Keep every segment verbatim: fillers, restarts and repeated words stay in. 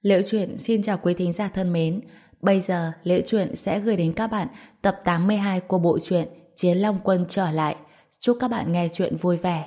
Liễu Chuyện xin chào quý thính giả thân mến. Bây giờ Liễu Chuyện sẽ gửi đến các bạn tập tám mươi hai của bộ truyện Chiến Long Quân trở lại. Chúc các bạn nghe chuyện vui vẻ.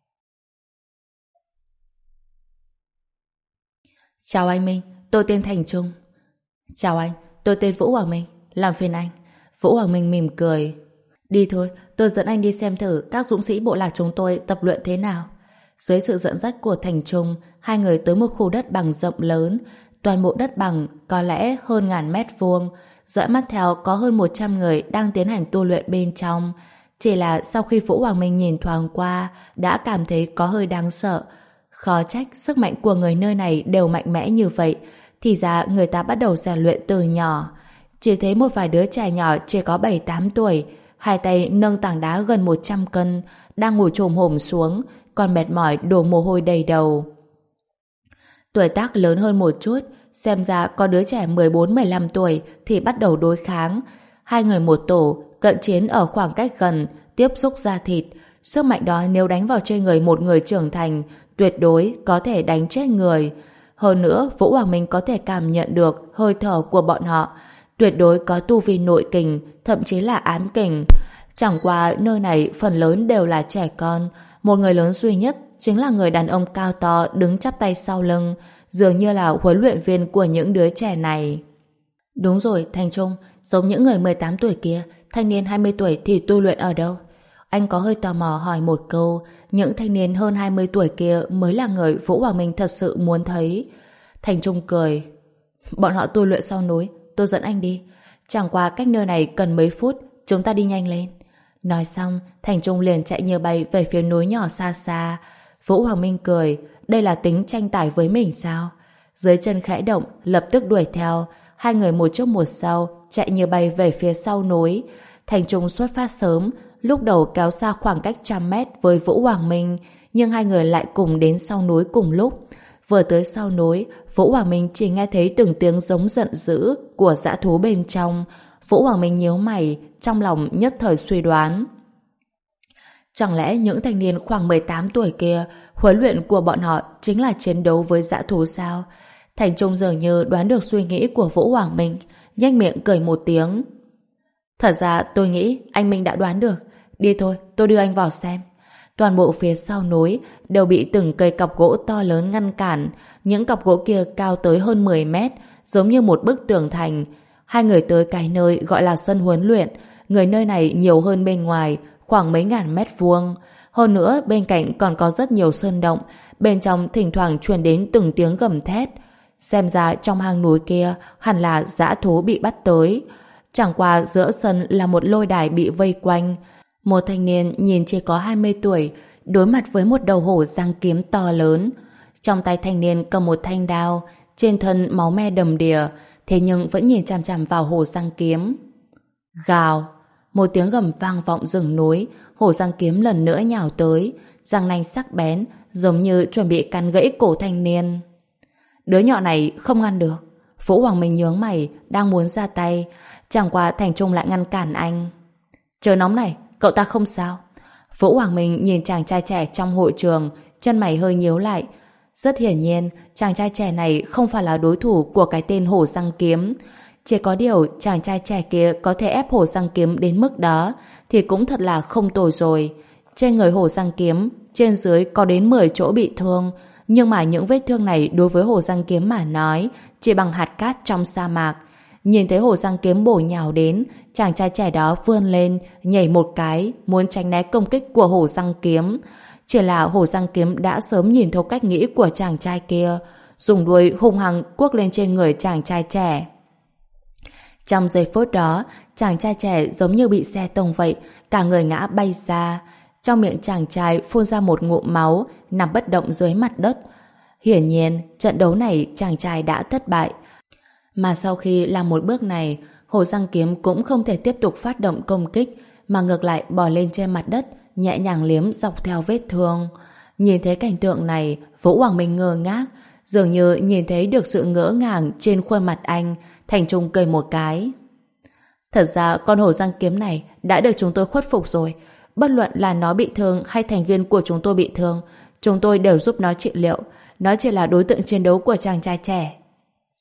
Chào anh Minh, tôi tên Thành Trung. Chào anh, tôi tên Vũ Hoàng Minh, làm phiền anh. Vũ Hoàng Minh mỉm cười. Đi thôi, tôi dẫn anh đi xem thử các dũng sĩ bộ lạc chúng tôi tập luyện thế nào. Dưới sự dẫn dắt của Thành Trung, hai người tới một khu đất bằng rộng lớn. Toàn bộ đất bằng có lẽ hơn ngàn mét vuông. Dõi mắt theo có hơn một trăm người đang tiến hành tu luyện bên trong. Chỉ là sau khi Vũ Hoàng Minh nhìn thoáng qua đã cảm thấy có hơi đáng sợ. Khó trách sức mạnh của người nơi này đều mạnh mẽ như vậy. Thì ra người ta bắt đầu rèn luyện từ nhỏ. Chỉ thấy một vài đứa trẻ nhỏ chỉ có bảy tám tuổi, hai tay nâng tảng đá gần một trăm cân, đang ngồi chồm hổm xuống, còn mệt mỏi đổ mồ hôi đầy đầu. Tuổi tác lớn hơn một chút, xem ra có đứa trẻ mười bốn mười lăm tuổi thì bắt đầu đối kháng. Hai người một tổ, cận chiến ở khoảng cách gần, tiếp xúc da thịt. Sức mạnh đó nếu đánh vào trên người một người trưởng thành, tuyệt đối có thể đánh chết người. Hơn nữa, Vũ Hoàng Minh có thể cảm nhận được hơi thở của bọn họ. Tuyệt đối có tu vi nội kình, thậm chí là ám kình. Chẳng qua nơi này phần lớn đều là trẻ con. Một người lớn duy nhất chính là người đàn ông cao to đứng chắp tay sau lưng, dường như là huấn luyện viên của những đứa trẻ này. Đúng rồi, Thành Trung, giống những người mười tám tuổi kia, thanh niên hai mươi tuổi thì tu luyện ở đâu? Anh có hơi tò mò hỏi một câu, những thanh niên hơn hai mươi tuổi kia mới là người Vũ Hoàng Minh thật sự muốn thấy. Thành Trung cười. Bọn họ tu luyện sau núi, tôi dẫn anh đi. Chẳng qua cách nơi này cần mấy phút, chúng ta đi nhanh lên. Nói xong, Thành Trung liền chạy như bay về phía núi nhỏ xa xa. Vũ Hoàng Minh cười, đây là tính tranh tài với mình sao? Dưới chân khẽ động, lập tức đuổi theo. Hai người một trước một sau, chạy như bay về phía sau núi. Thành Trung xuất phát sớm, lúc đầu kéo xa khoảng cách trăm mét với Vũ Hoàng Minh, nhưng hai người lại cùng đến sau núi cùng lúc. Vừa tới sau núi, Vũ Hoàng Minh chỉ nghe thấy từng tiếng giống giận dữ của dã thú bên trong. Vũ Hoàng Minh nhíu mày, trong lòng nhất thời suy đoán. Chẳng lẽ những thanh niên khoảng mười tám tuổi kia, huấn luyện của bọn họ chính là chiến đấu với dã thú sao? Thành Trung dường như đoán được suy nghĩ của Vũ Hoàng Minh, nhếch miệng cười một tiếng. Thật ra tôi nghĩ anh Minh đã đoán được. Đi thôi, tôi đưa anh vào xem. Toàn bộ phía sau núi đều bị từng cây cọc gỗ to lớn ngăn cản. Những cọc gỗ kia cao tới hơn mười mét, giống như một bức tường thành. Hai người tới cái nơi gọi là sân huấn luyện. Người nơi này nhiều hơn bên ngoài, khoảng mấy ngàn mét vuông. Hơn nữa, bên cạnh còn có rất nhiều sơn động. Bên trong thỉnh thoảng truyền đến từng tiếng gầm thét. Xem ra trong hang núi kia hẳn là dã thú bị bắt tới. Chẳng qua giữa sân là một lôi đài bị vây quanh. Một thanh niên nhìn chỉ có hai mươi tuổi, đối mặt với một đầu hổ răng kiếm to lớn. Trong tay thanh niên cầm một thanh đao, trên thân máu me đầm đìa, thế nhưng vẫn nhìn chằm chằm vào hổ răng kiếm. Gào! Một tiếng gầm vang vọng rừng núi, hổ răng kiếm lần nữa nhào tới, răng nanh sắc bén, giống như chuẩn bị cắn gãy cổ thanh niên. Đứa nhỏ này không ngăn được. Vũ Hoàng Minh nhướng mày, đang muốn ra tay, chẳng qua Thành Trung lại ngăn cản anh. Chờ nóng này, cậu ta không sao. Vũ Hoàng Minh nhìn chàng trai trẻ trong hội trường, chân mày hơi nhíu lại. Rất hiển nhiên, chàng trai trẻ này không phải là đối thủ của cái tên hổ răng kiếm. Chỉ có điều chàng trai trẻ kia có thể ép hổ răng kiếm đến mức đó thì cũng thật là không tồi rồi. Trên người hổ răng kiếm, trên dưới có đến mười chỗ bị thương, nhưng mà những vết thương này đối với hổ răng kiếm mà nói chỉ bằng hạt cát trong sa mạc. Nhìn thấy hổ răng kiếm bổ nhào đến, chàng trai trẻ đó vươn lên, nhảy một cái, muốn tránh né công kích của hổ răng kiếm. Chỉ là hổ răng kiếm đã sớm nhìn thấu cách nghĩ của chàng trai kia, dùng đuôi hung hăng cuốc lên trên người chàng trai trẻ. Trong giây phút đó, chàng trai trẻ giống như bị xe tông vậy, cả người ngã bay ra. Trong miệng chàng trai phun ra một ngụm máu, nằm bất động dưới mặt đất. Hiển nhiên, trận đấu này chàng trai đã thất bại. Mà sau khi làm một bước này, hổ răng kiếm cũng không thể tiếp tục phát động công kích, mà ngược lại bò lên trên mặt đất, nhẹ nhàng liếm dọc theo vết thương. Nhìn thấy cảnh tượng này, Vũ Hoàng Minh ngơ ngác, dường như nhìn thấy được sự ngỡ ngàng trên khuôn mặt anh. Thành Trung cười một cái. Thật ra con hổ răng kiếm này đã được chúng tôi khuất phục rồi. Bất luận là nó bị thương hay thành viên của chúng tôi bị thương, chúng tôi đều giúp nó trị liệu. Nó chỉ là đối tượng chiến đấu của chàng trai trẻ.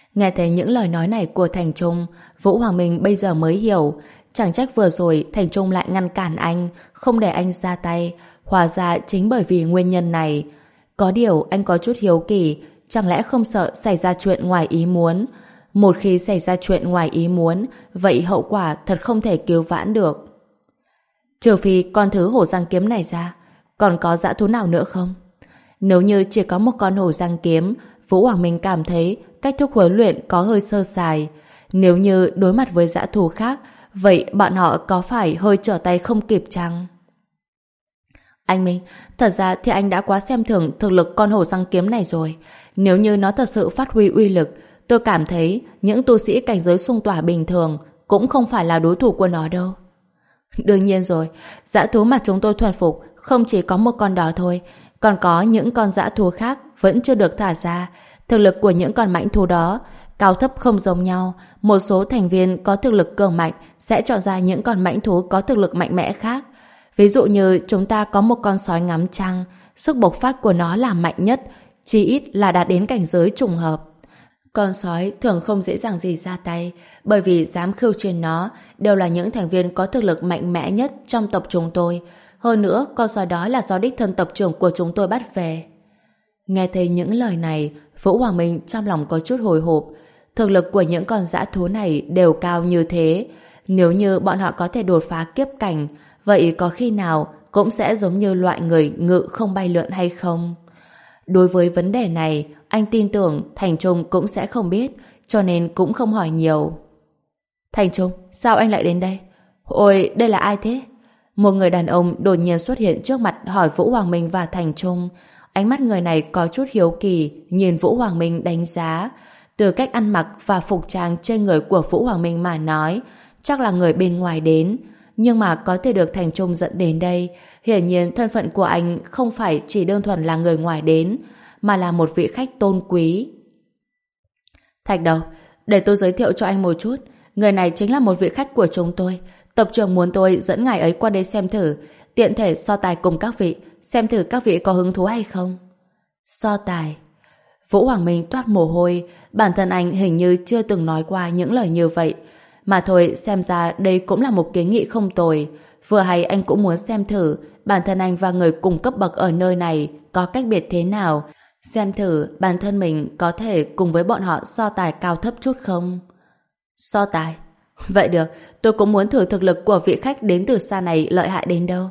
Nghe thấy những lời nói này của Thành Trung, Vũ Hoàng Minh bây giờ mới hiểu, chẳng trách vừa rồi Thành Trung lại ngăn cản anh, không để anh ra tay, hóa ra chính bởi vì nguyên nhân này. Có điều anh có chút hiếu kỳ, chẳng lẽ không sợ xảy ra chuyện ngoài ý muốn? Một khi xảy ra chuyện ngoài ý muốn, vậy hậu quả thật không thể cứu vãn được. Trừ phi con thứ hổ răng kiếm này ra, còn có dã thú nào nữa không? Nếu như chỉ có một con hổ răng kiếm, Vũ Hoàng Minh cảm thấy cách thức huấn luyện có hơi sơ sài. Nếu như đối mặt với dã thú khác, vậy bọn họ có phải hơi trở tay không kịp chăng? Anh Minh, thật ra thì anh đã quá xem thường thực lực con hổ răng kiếm này rồi. Nếu như nó thật sự phát huy uy lực, tôi cảm thấy những tu sĩ cảnh giới xung tỏa bình thường cũng không phải là đối thủ của nó đâu. Đương nhiên rồi, dã thú mà chúng tôi thuần phục không chỉ có một con đó thôi, còn có những con dã thú khác vẫn chưa được thả ra. Thực lực của những con mãnh thú đó cao thấp không giống nhau. Một số thành viên có thực lực cường mạnh sẽ chọn ra những con mãnh thú có thực lực mạnh mẽ khác. Ví dụ như chúng ta có một con sói ngắm trăng, sức bộc phát của nó là mạnh nhất, chỉ ít là đạt đến cảnh giới trùng hợp. Con sói thường không dễ dàng gì ra tay, bởi vì dám khiêu chiến nó đều là những thành viên có thực lực mạnh mẽ nhất trong tộc chúng tôi. Hơn nữa, con sói đó là do đích thân tộc trưởng của chúng tôi bắt về. Nghe thấy những lời này, Vũ Hoàng Minh trong lòng có chút hồi hộp. Thực lực của những con dã thú này đều cao như thế. Nếu như bọn họ có thể đột phá kiếp cảnh, vậy có khi nào cũng sẽ giống như loại người ngự không bay lượn hay không? Đối với vấn đề này, anh tin tưởng Thành Trung cũng sẽ không biết, cho nên cũng không hỏi nhiều. Thành Trung, sao anh lại đến đây? Ôi, đây là ai thế? Một người đàn ông đột nhiên xuất hiện trước mặt hỏi Vũ Hoàng Minh và Thành Trung. Ánh mắt người này có chút hiếu kỳ, nhìn Vũ Hoàng Minh đánh giá. Từ cách ăn mặc và phục trang trên người của Vũ Hoàng Minh mà nói, chắc là người bên ngoài đến. Nhưng mà có thể được Thành Trung dẫn đến đây, hiển nhiên thân phận của anh không phải chỉ đơn thuần là người ngoài đến, mà là một vị khách tôn quý. Thạch Đầu, để tôi giới thiệu cho anh một chút. Người này chính là một vị khách của chúng tôi. Tộc trưởng muốn tôi dẫn ngài ấy qua đây xem thử, tiện thể so tài cùng các vị, xem thử các vị có hứng thú hay không. So tài? Vũ Hoàng Minh toát mồ hôi, bản thân anh hình như chưa từng nói qua những lời như vậy. Mà thôi, xem ra đây cũng là một kiến nghị không tồi. Vừa hay anh cũng muốn xem thử bản thân anh và người cùng cấp bậc ở nơi này có cách biệt thế nào, xem thử bản thân mình có thể cùng với bọn họ so tài cao thấp chút không. So tài? Vậy được, tôi cũng muốn thử thực lực của vị khách đến từ xa này lợi hại đến đâu.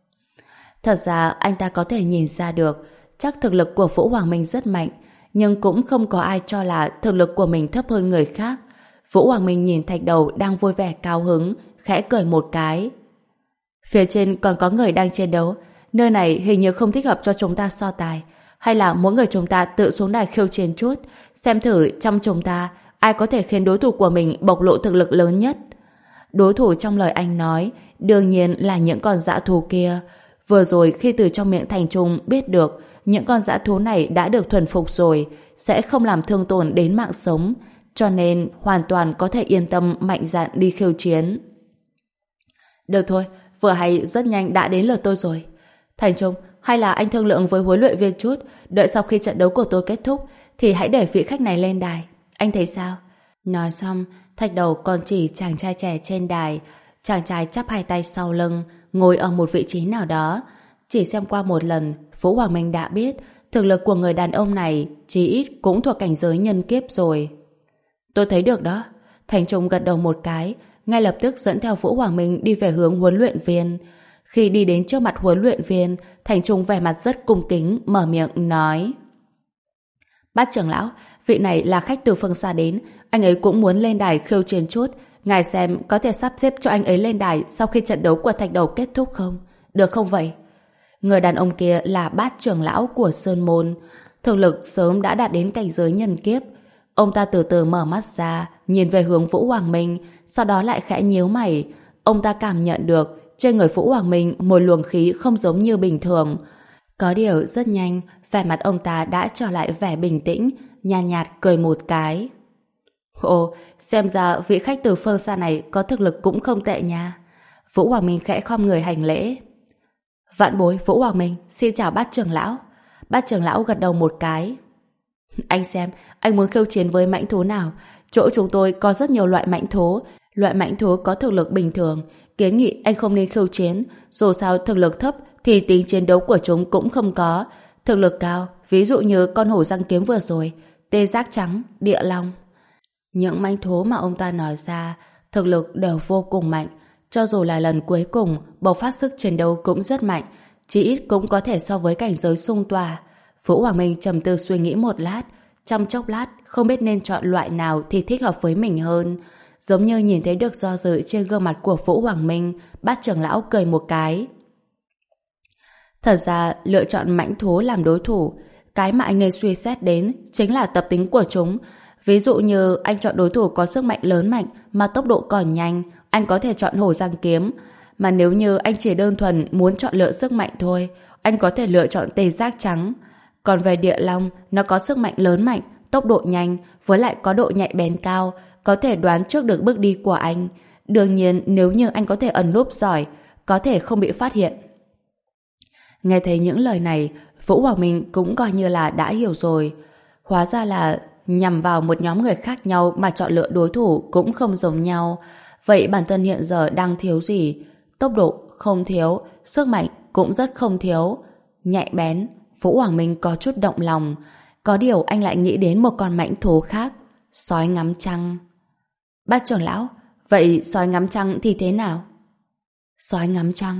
Thật ra anh ta có thể nhìn ra được, chắc thực lực của Vũ Hoàng Minh rất mạnh, nhưng cũng không có ai cho là thực lực của mình thấp hơn người khác. Vũ Hoàng Minh nhìn Thạch Đầu đang vui vẻ cao hứng, khẽ cười một cái. Phía trên còn có người đang chiến đấu, nơi này hình như không thích hợp cho chúng ta so tài. Hay là mỗi người chúng ta tự xuống đài khiêu chiến chút, xem thử trong chúng ta ai có thể khiến đối thủ của mình bộc lộ thực lực lớn nhất. Đối thủ trong lời anh nói đương nhiên là những con dã thú kia. Vừa rồi khi từ trong miệng Thành Trung biết được những con dã thú này đã được thuần phục rồi, sẽ không làm thương tổn đến mạng sống, cho nên hoàn toàn có thể yên tâm mạnh dạn đi khiêu chiến. Được thôi, vừa hay rất nhanh đã đến lượt tôi rồi. Thành Trung, hay là anh thương lượng với huấn luyện viên chút, đợi sau khi trận đấu của tôi kết thúc thì hãy để vị khách này lên đài. Anh thấy sao? Nói xong, Thạch Đầu còn chỉ chàng trai trẻ trên đài. Chàng trai chắp hai tay sau lưng, ngồi ở một vị trí nào đó. Chỉ xem qua một lần, Vũ Hoàng Minh đã biết thực lực của người đàn ông này chí ít cũng thuộc cảnh giới nhân kiếp rồi. Tôi thấy được đó. Thành Trung gật đầu một cái, ngay lập tức dẫn theo Vũ Hoàng Minh đi về hướng huấn luyện viên. Khi đi đến trước mặt huấn luyện viên, Thành Trung vẻ mặt rất cung kính, mở miệng nói: Bát trưởng lão, vị này là khách từ phương xa đến, anh ấy cũng muốn lên đài khiêu chiến chút, ngài xem có thể sắp xếp cho anh ấy lên đài sau khi trận đấu của Thạch Đầu kết thúc không? Được không vậy? Người đàn ông kia là Bát trưởng lão của Sơn Môn, thực lực sớm đã đạt đến cảnh giới nhân kiếp. Ông ta từ từ mở mắt ra, nhìn về hướng Vũ Hoàng Minh, sau đó lại khẽ nhíu mày. Ông ta cảm nhận được trên người Vũ Hoàng Minh một luồng khí không giống như bình thường. Có điều rất nhanh, vẻ mặt ông ta đã trở lại vẻ bình tĩnh, nhàn nhạt, nhạt cười một cái. Ồ, xem ra vị khách từ phương xa này có thực lực cũng không tệ nha. Vũ Hoàng Minh khẽ khom người hành lễ. Vạn bối Vũ Hoàng Minh, xin chào Bát trưởng lão. Bát trưởng lão gật đầu một cái. Anh xem, anh muốn khiêu chiến với mãnh thú nào? Chỗ chúng tôi có rất nhiều loại mãnh thú. Loại mãnh thú có thực lực bình thường. Kiến nghị anh không nên khiêu chiến. Dù sao thực lực thấp thì tính chiến đấu của chúng cũng không có. Thực lực cao, ví dụ như con hổ răng kiếm vừa rồi, tê giác trắng, địa long. Những mãnh thú mà ông ta nói ra, thực lực đều vô cùng mạnh. Cho dù là lần cuối cùng, bộc phát sức chiến đấu cũng rất mạnh, chỉ ít cũng có thể so với cảnh giới xung tỏa. Vũ Hoàng Minh trầm tư suy nghĩ một lát, trong chốc lát không biết nên chọn loại nào thì thích hợp với mình hơn. Giống như nhìn thấy được do dự trên gương mặt của Vũ Hoàng Minh, Bát trưởng lão cười một cái. Thật ra, lựa chọn mãnh thú làm đối thủ, cái mà anh ấy suy xét đến chính là tập tính của chúng. Ví dụ như anh chọn đối thủ có sức mạnh lớn mạnh mà tốc độ còn nhanh, anh có thể chọn hổ răng kiếm. Mà nếu như anh chỉ đơn thuần muốn chọn lựa sức mạnh thôi, anh có thể lựa chọn tê giác trắng. Còn về địa long, nó có sức mạnh lớn mạnh, tốc độ nhanh, với lại có độ nhạy bén cao, có thể đoán trước được bước đi của anh. Đương nhiên, nếu như anh có thể ẩn núp giỏi, có thể không bị phát hiện. Nghe thấy những lời này, Vũ Hoàng Minh cũng coi như là đã hiểu rồi. Hóa ra là nhằm vào một nhóm người khác nhau mà chọn lựa đối thủ cũng không giống nhau. Vậy bản thân hiện giờ đang thiếu gì? Tốc độ không thiếu, sức mạnh cũng rất không thiếu. Nhạy bén, Vũ Hoàng Minh có chút động lòng. Có điều anh lại nghĩ đến một con mãnh thú khác, sói ngắm trăng. Bát trưởng lão, vậy sói ngắm trăng thì thế nào? Sói ngắm trăng?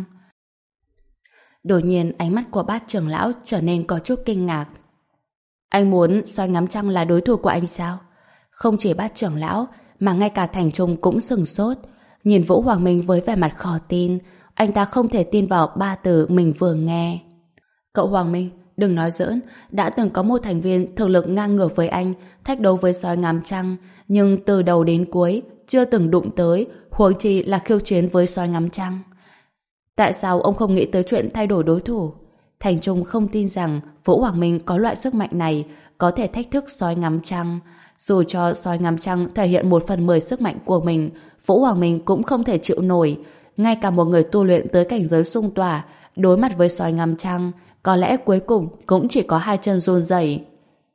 Đột nhiên ánh mắt của Bát trưởng lão trở nên có chút kinh ngạc. Anh muốn sói ngắm trăng là đối thủ của anh sao? Không chỉ Bát trưởng lão mà ngay cả Thành Trung cũng sừng sốt. Nhìn Vũ Hoàng Minh với vẻ mặt khó tin, anh ta không thể tin vào ba từ mình vừa nghe. Cậu Hoàng Minh, đừng nói giỡn, đã từng có một thành viên thực lực ngang ngửa với anh, thách đấu với sói ngắm trăng, nhưng từ đầu đến cuối chưa từng đụng tới, huống chi là khiêu chiến với sói ngắm trăng. Tại sao ông không nghĩ tới chuyện thay đổi đối thủ? Thành Trung không tin rằng Vũ Hoàng Minh có loại sức mạnh này có thể thách thức sói ngắm trăng. Dù cho sói ngắm trăng thể hiện một phần mười sức mạnh của mình, Vũ Hoàng Minh cũng không thể chịu nổi. Ngay cả một người tu luyện tới cảnh giới xung tỏa, đối mặt với sói ngắm trăng, có lẽ cuối cùng cũng chỉ có hai chân run rẩy.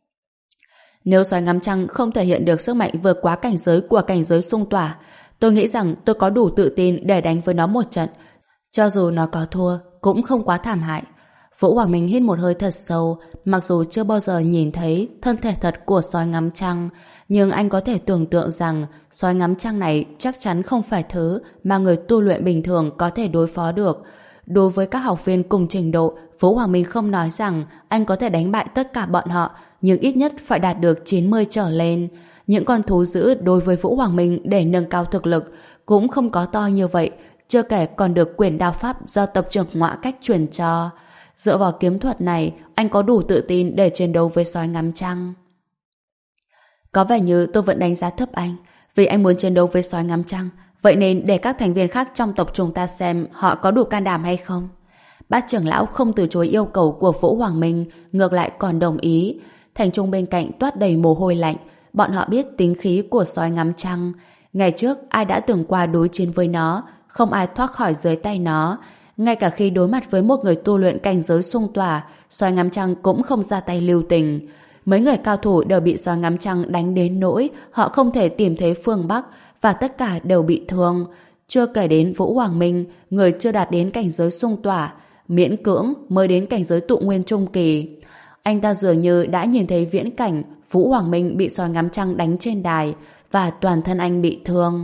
Nếu sói ngắm trăng không thể hiện được sức mạnh vượt quá cảnh giới của cảnh giới xung tỏa, tôi nghĩ rằng tôi có đủ tự tin để đánh với nó một trận. Cho dù nó có thua, cũng không quá thảm hại. Vũ Hoàng Minh hít một hơi thật sâu, mặc dù chưa bao giờ nhìn thấy thân thể thật của sói ngắm trăng, nhưng anh có thể tưởng tượng rằng sói ngắm trăng này chắc chắn không phải thứ mà người tu luyện bình thường có thể đối phó được. Đối với các học viên cùng trình độ, Vũ Hoàng Minh không nói rằng anh có thể đánh bại tất cả bọn họ, nhưng ít nhất phải đạt được chín mươi trở lên. Những con thú dữ đối với Vũ Hoàng Minh để nâng cao thực lực cũng không có to như vậy, chưa kể còn được quyền đao pháp do tập trưởng Ngọa Cách truyền cho. Dựa vào kiếm thuật này, anh có đủ tự tin để chiến đấu với sói ngắm trăng. Có vẻ như tôi vẫn đánh giá thấp anh, vì anh muốn chiến đấu với sói ngắm trăng, vậy nên để các thành viên khác trong tộc chúng ta xem họ có đủ can đảm hay không. Bát trưởng lão không từ chối yêu cầu của Vũ Hoàng Minh, ngược lại còn đồng ý. Thành Trung bên cạnh toát đầy mồ hôi lạnh, bọn họ biết tính khí của sói ngắm trăng. Ngày trước ai đã từng qua đối chiến với nó, không ai thoát khỏi dưới tay nó. Ngay cả khi đối mặt với một người tu luyện cảnh giới xung tỏa, sói ngắm trăng cũng không ra tay lưu tình. Mấy người cao thủ đều bị sói ngắm trăng đánh đến nỗi họ không thể tìm thấy phương Bắc, và tất cả đều bị thương. Chưa kể đến Vũ Hoàng Minh, người chưa đạt đến cảnh giới xung tỏa, miễn cưỡng mới đến cảnh giới tụ nguyên trung kỳ. Anh ta dường như đã nhìn thấy viễn cảnh Vũ Hoàng Minh bị sói ngắm trăng đánh trên đài, và toàn thân anh bị thương.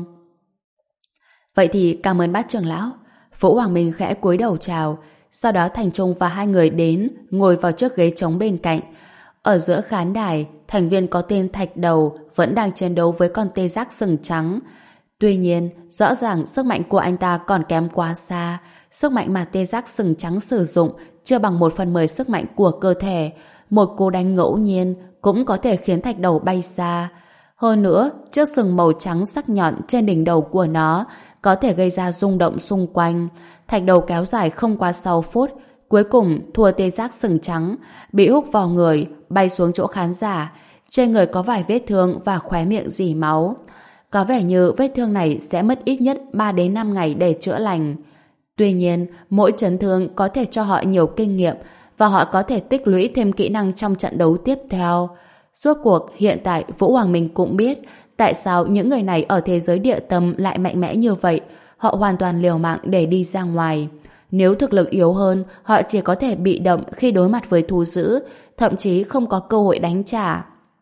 Vậy thì cảm ơn Bát trưởng lão. Vũ Hoàng Minh khẽ cúi đầu chào. Sau đó Thành Trung và hai người đến ngồi vào chiếc ghế trống bên cạnh. Ở giữa khán đài, thành viên có tên Thạch Đầu vẫn đang chiến đấu với con tê giác sừng trắng. Tuy nhiên, rõ ràng sức mạnh của anh ta còn kém quá xa. Sức mạnh mà tê giác sừng trắng sử dụng chưa bằng một phần mười sức mạnh của cơ thể. Một cú đánh ngẫu nhiên cũng có thể khiến Thạch Đầu bay xa. Hơn nữa, chiếc sừng màu trắng sắc nhọn trên đỉnh đầu của nó có thể gây ra rung động xung quanh. Thạch Đầu kéo dài không quá sáu phút, cuối cùng thua tê giác sừng trắng, bị húc vào người, bay xuống chỗ khán giả. Trên người có vài vết thương và khóe miệng rỉ máu. Có vẻ như vết thương này sẽ mất ít nhất ba đến năm ngày để chữa lành. Tuy nhiên, mỗi chấn thương có thể cho họ nhiều kinh nghiệm và họ có thể tích lũy thêm kỹ năng trong trận đấu tiếp theo. Suốt cuộc hiện tại Vũ Hoàng Minh cũng biết tại sao những người này ở thế giới địa tâm lại mạnh mẽ như vậy. Họ hoàn toàn liều mạng để đi ra ngoài. Nếu thực lực yếu hơn, họ chỉ có thể bị động khi đối mặt với thú dữ, thậm chí không có cơ hội đánh trả.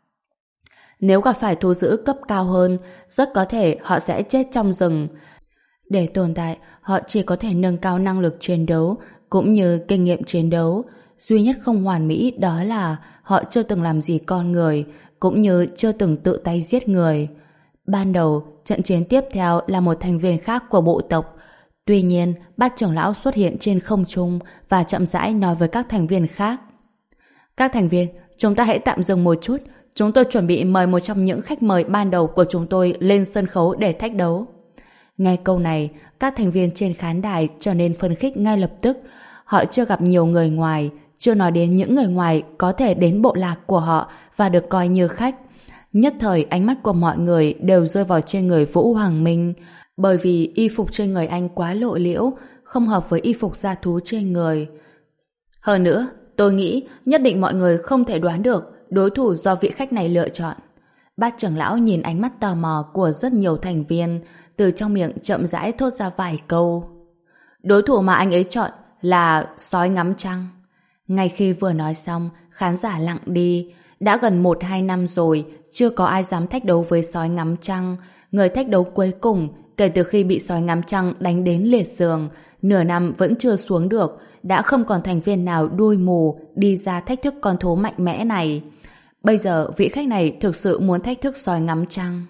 Nếu gặp phải thú dữ cấp cao hơn, rất có thể họ sẽ chết trong rừng. Để tồn tại, họ chỉ có thể nâng cao năng lực chiến đấu, cũng như kinh nghiệm chiến đấu. Duy nhất không hoàn mỹ đó là họ chưa từng làm gì con người, cũng như chưa từng tự tay giết người. Ban đầu, trận chiến tiếp theo là một thành viên khác của bộ tộc. Tuy nhiên, Bát trưởng lão xuất hiện trên không trung và chậm rãi nói với các thành viên khác. Các thành viên, chúng ta hãy tạm dừng một chút. Chúng tôi chuẩn bị mời một trong những khách mời ban đầu của chúng tôi lên sân khấu để thách đấu. Nghe câu này, các thành viên trên khán đài trở nên phấn khích ngay lập tức. Họ chưa gặp nhiều người ngoài, chưa nói đến những người ngoài có thể đến bộ lạc của họ và được coi như khách. Nhất thời ánh mắt của mọi người đều rơi vào trên người Vũ Hoàng Minh, bởi vì y phục trên người anh quá lộ liễu, không hợp với y phục da thú trên người. Hơn nữa, tôi nghĩ nhất định mọi người không thể đoán được đối thủ do vị khách này lựa chọn. Bát trưởng lão nhìn ánh mắt tò mò của rất nhiều thành viên, từ trong miệng chậm rãi thốt ra vài câu. Đối thủ mà anh ấy chọn là sói ngắm trăng. Ngay khi vừa nói xong, khán giả lặng đi. Đã gần một hai năm rồi, chưa có ai dám thách đấu với sói ngắm trăng. Người thách đấu cuối cùng, kể từ khi bị sói ngắm trăng đánh đến liệt giường, nửa năm vẫn chưa xuống được, đã không còn thành viên nào đuôi mù đi ra thách thức con thú mạnh mẽ này. Bây giờ vị khách này thực sự muốn thách thức sói ngắm trăng.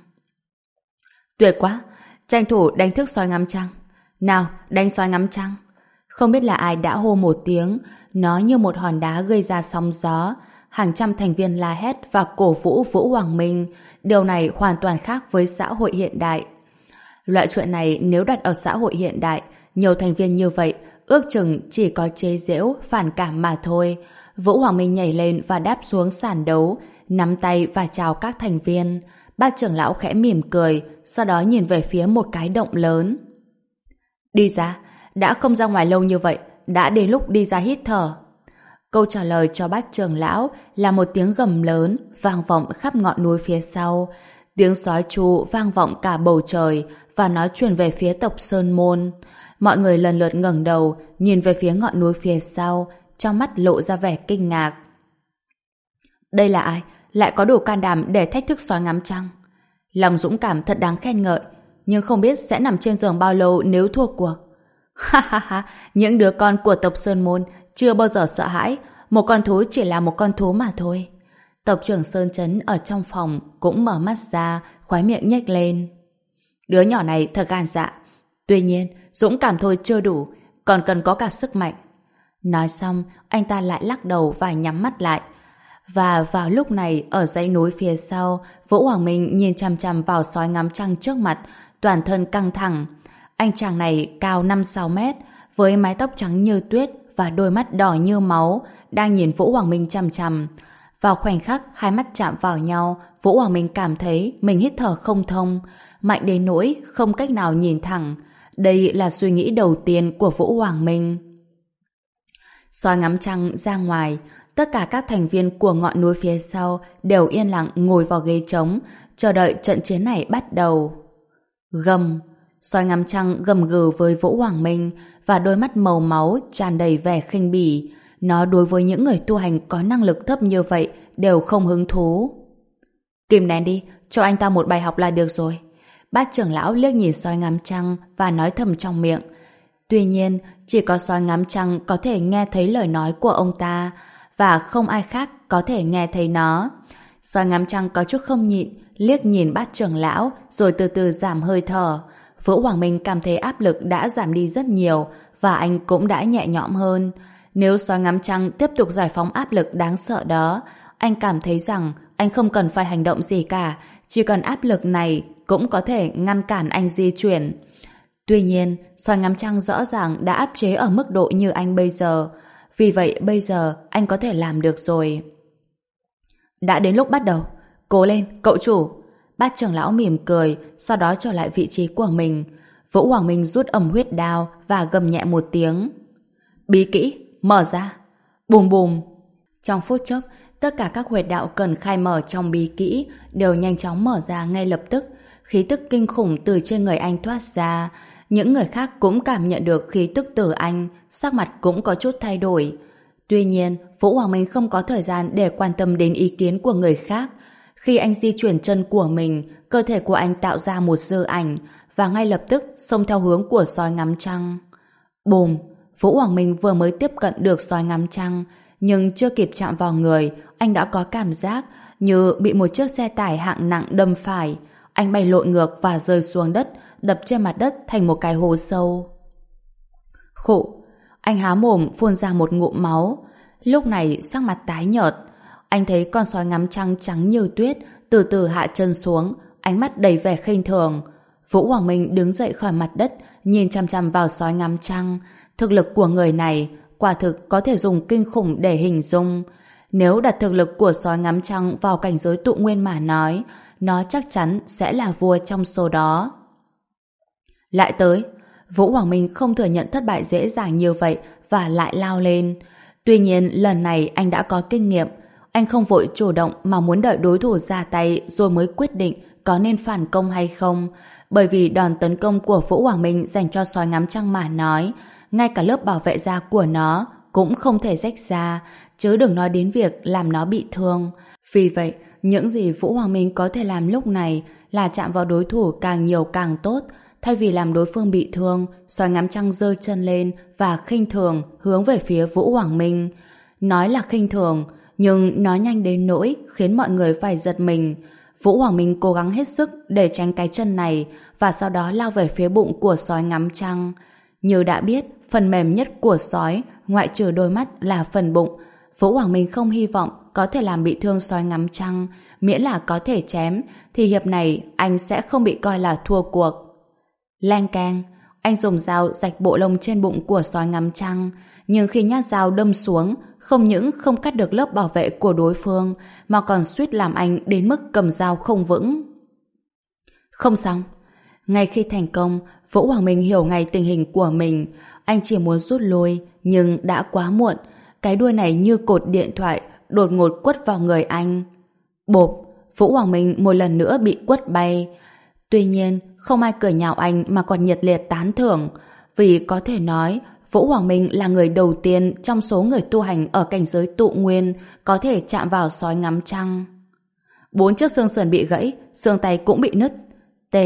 Tuyệt quá! Tranh thủ đánh thức sói ngắm trăng. Nào, đánh sói ngắm trăng. Không biết là ai đã hô một tiếng, nó như một hòn đá gây ra sóng gió. Hàng trăm thành viên la hét và cổ vũ Vũ Hoàng Minh. Điều này hoàn toàn khác với xã hội hiện đại. Loại chuyện này nếu đặt ở xã hội hiện đại, nhiều thành viên như vậy, ước chừng chỉ có chế giễu, phản cảm mà thôi. Vũ Hoàng Minh nhảy lên và đáp xuống sàn đấu, nắm tay và chào các thành viên. Bác trưởng lão khẽ mỉm cười, sau đó nhìn về phía một cái động lớn. Đi ra, đã không ra ngoài lâu như vậy, đã đến lúc đi ra hít thở. Câu trả lời cho bác trưởng lão là một tiếng gầm lớn vang vọng khắp ngọn núi phía sau. Tiếng sói tru vang vọng cả bầu trời và nó truyền về phía tộc Sơn Môn. Mọi người lần lượt ngẩng đầu, nhìn về phía ngọn núi phía sau, trong mắt lộ ra vẻ kinh ngạc. Đây là ai? Lại có đủ can đảm để thách thức sói ngắm trăng? Lòng dũng cảm thật đáng khen ngợi, nhưng không biết sẽ nằm trên giường bao lâu nếu thua cuộc. Ha ha ha, những đứa con của tộc Sơn Môn chưa bao giờ sợ hãi, một con thú chỉ là một con thú mà thôi. Tộc trưởng Sơn Trấn ở trong phòng cũng mở mắt ra, khóe miệng nhếch lên. Đứa nhỏ này thật gan dạ. Tuy nhiên, dũng cảm thôi chưa đủ, còn cần có cả sức mạnh. Nói xong, anh ta lại lắc đầu và nhắm mắt lại. Và vào lúc này, ở dãy núi phía sau, Vũ Hoàng Minh nhìn chằm chằm vào sói ngắm trăng trước mặt, toàn thân căng thẳng. Anh chàng này cao năm sáu mét, với mái tóc trắng như tuyết và đôi mắt đỏ như máu, đang nhìn Vũ Hoàng Minh chằm chằm. Vào khoảnh khắc hai mắt chạm vào nhau, Vũ Hoàng Minh cảm thấy mình hít thở không thông, mạnh đến nỗi không cách nào nhìn thẳng. Đây là suy nghĩ đầu tiên của Vũ Hoàng Minh. Sói ngắm trăng ra ngoài, tất cả các thành viên của ngọn núi phía sau đều yên lặng ngồi vào ghế trống, chờ đợi trận chiến này bắt đầu. Gầm, sói ngắm trăng gầm gừ với Vũ Hoàng Minh và đôi mắt màu máu tràn đầy vẻ khinh bỉ. Nó đối với những người tu hành có năng lực thấp như vậy đều không hứng thú. Kìm nén đi, cho anh ta một bài học là được rồi. Bát trưởng lão liếc nhìn sói ngắm trăng và nói thầm trong miệng. Tuy nhiên, chỉ có sói ngắm trăng có thể nghe thấy lời nói của ông ta, và không ai khác có thể nghe thấy nó. Sói ngắm trăng có chút không nhịn, liếc nhìn bát trưởng lão rồi từ từ giảm hơi thở. Vũ Hoàng Minh cảm thấy áp lực đã giảm đi rất nhiều và anh cũng đã nhẹ nhõm hơn. Nếu sói ngắm trăng tiếp tục giải phóng áp lực đáng sợ đó, anh cảm thấy rằng anh không cần phải hành động gì cả, chỉ cần áp lực này cũng có thể ngăn cản anh di chuyển. Tuy nhiên, sói ngắm trăng rõ ràng đã áp chế ở mức độ như anh bây giờ. Vì vậy bây giờ anh có thể làm được rồi. Đã đến lúc bắt đầu. Cố lên, cậu chủ. Bát trưởng lão mỉm cười, sau đó trở lại vị trí của mình. Vũ Hoàng Minh rút ầm huyết đao và gầm nhẹ một tiếng. Bí kỹ, mở ra. Bùm bùm. Trong phút chốc, Tất cả các huyệt đạo cần khai mở trong bí kỹ đều nhanh chóng mở ra ngay lập tức. Khí tức kinh khủng từ trên người anh thoát ra. Những người khác cũng cảm nhận được khí tức từ anh, sắc mặt cũng có chút thay đổi. Tuy nhiên, Vũ Hoàng Minh không có thời gian để quan tâm đến ý kiến của người khác. Khi anh di chuyển chân của mình, cơ thể của anh tạo ra một dư ảnh và ngay lập tức xông theo hướng của sói ngắm trăng. Bùm! Vũ Hoàng Minh vừa mới tiếp cận được sói ngắm trăng, nhưng chưa kịp chạm vào người, anh đã có cảm giác như bị một chiếc xe tải hạng nặng đâm phải. Anh bay lộn ngược và rơi xuống đất, đập trên mặt đất thành một cái hố sâu. Khụ! Anh há mồm phun ra một ngụm máu. Lúc này sắc mặt tái nhợt. Anh thấy con sói ngắm trăng trắng như tuyết từ từ hạ chân xuống, ánh mắt đầy vẻ khinh thường. Vũ Hoàng Minh đứng dậy khỏi mặt đất, nhìn chằm chằm vào sói ngắm trăng. Thực lực của người này quả thực có thể dùng kinh khủng để hình dung. Nếu đặt thực lực của sói ngắm trăng vào cảnh giới tụ nguyên mà nói, nó chắc chắn sẽ là vua trong số đó. Lại tới. Vũ Hoàng Minh không thừa nhận thất bại dễ dàng như vậy và lại lao lên. Tuy nhiên lần này anh đã có kinh nghiệm. Anh không vội chủ động mà muốn đợi đối thủ ra tay rồi mới quyết định có nên phản công hay không. Bởi vì đòn tấn công của Vũ Hoàng Minh dành cho sói ngắm trăng mà nói, ngay cả lớp bảo vệ da của nó cũng không thể rách ra, chứ đừng nói đến việc làm nó bị thương. Vì vậy, những gì Vũ Hoàng Minh có thể làm lúc này là chạm vào đối thủ càng nhiều càng tốt. Thay vì làm đối phương bị thương, sói ngắm trăng giơ chân lên và khinh thường hướng về phía Vũ Hoàng Minh. Nói là khinh thường, nhưng nó nhanh đến nỗi khiến mọi người phải giật mình. Vũ Hoàng Minh cố gắng hết sức để tránh cái chân này và sau đó lao về phía bụng của sói ngắm trăng. Như đã biết, phần mềm nhất của sói, ngoại trừ đôi mắt, là phần bụng. Vũ Hoàng Minh không hy vọng có thể làm bị thương sói ngắm trăng, miễn là có thể chém, thì hiệp này anh sẽ không bị coi là thua cuộc. Leng keng, anh dùng dao rạch bộ lông trên bụng của sói ngắm trăng, nhưng khi nhát dao đâm xuống, không những không cắt được lớp bảo vệ của đối phương, mà còn suýt làm anh đến mức cầm dao không vững. Không xong. Ngay khi thành công, Vũ Hoàng Minh hiểu ngay tình hình của mình. Anh chỉ muốn rút lui, nhưng đã quá muộn. Cái đuôi này như cột điện thoại, đột ngột quất vào người anh. Bộp! Vũ Hoàng Minh một lần nữa bị quất bay. Tuy nhiên, không ai cười nhạo anh mà còn nhiệt liệt tán thưởng, vì có thể nói Vũ Hoàng Minh là người đầu tiên trong số người tu hành ở cảnh giới tụ nguyên có thể chạm vào sói ngắm trăng. Bốn chiếc xương sườn bị gãy, xương tay cũng bị nứt. T.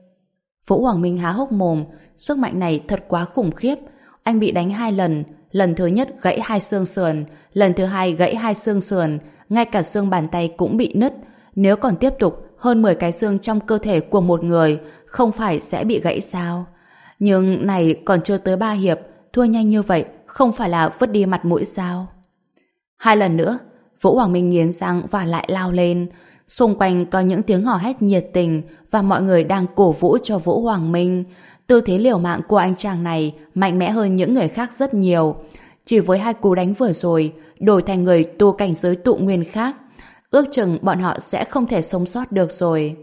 Vũ Hoàng Minh há hốc mồm, sức mạnh này thật quá khủng khiếp. Anh bị đánh hai lần, lần thứ nhất gãy hai xương sườn, lần thứ hai gãy hai xương sườn, ngay cả xương bàn tay cũng bị nứt. Nếu còn tiếp tục, hơn mười cái xương trong cơ thể của một người không phải sẽ bị gãy sao? Nhưng này còn chưa tới ba hiệp, thua nhanh như vậy không phải là vứt đi mặt mũi sao? Hai lần nữa, Vũ Hoàng Minh nghiến răng và lại lao lên. Xung quanh có những tiếng hò hét nhiệt tình và mọi người đang cổ vũ cho Vũ Hoàng Minh. Tư thế liều mạng của anh chàng này mạnh mẽ hơn những người khác rất nhiều. Chỉ với hai cú đánh vừa rồi, đổi thành người tu cảnh giới tụ nguyên khác, ước chừng bọn họ sẽ không thể sống sót được rồi.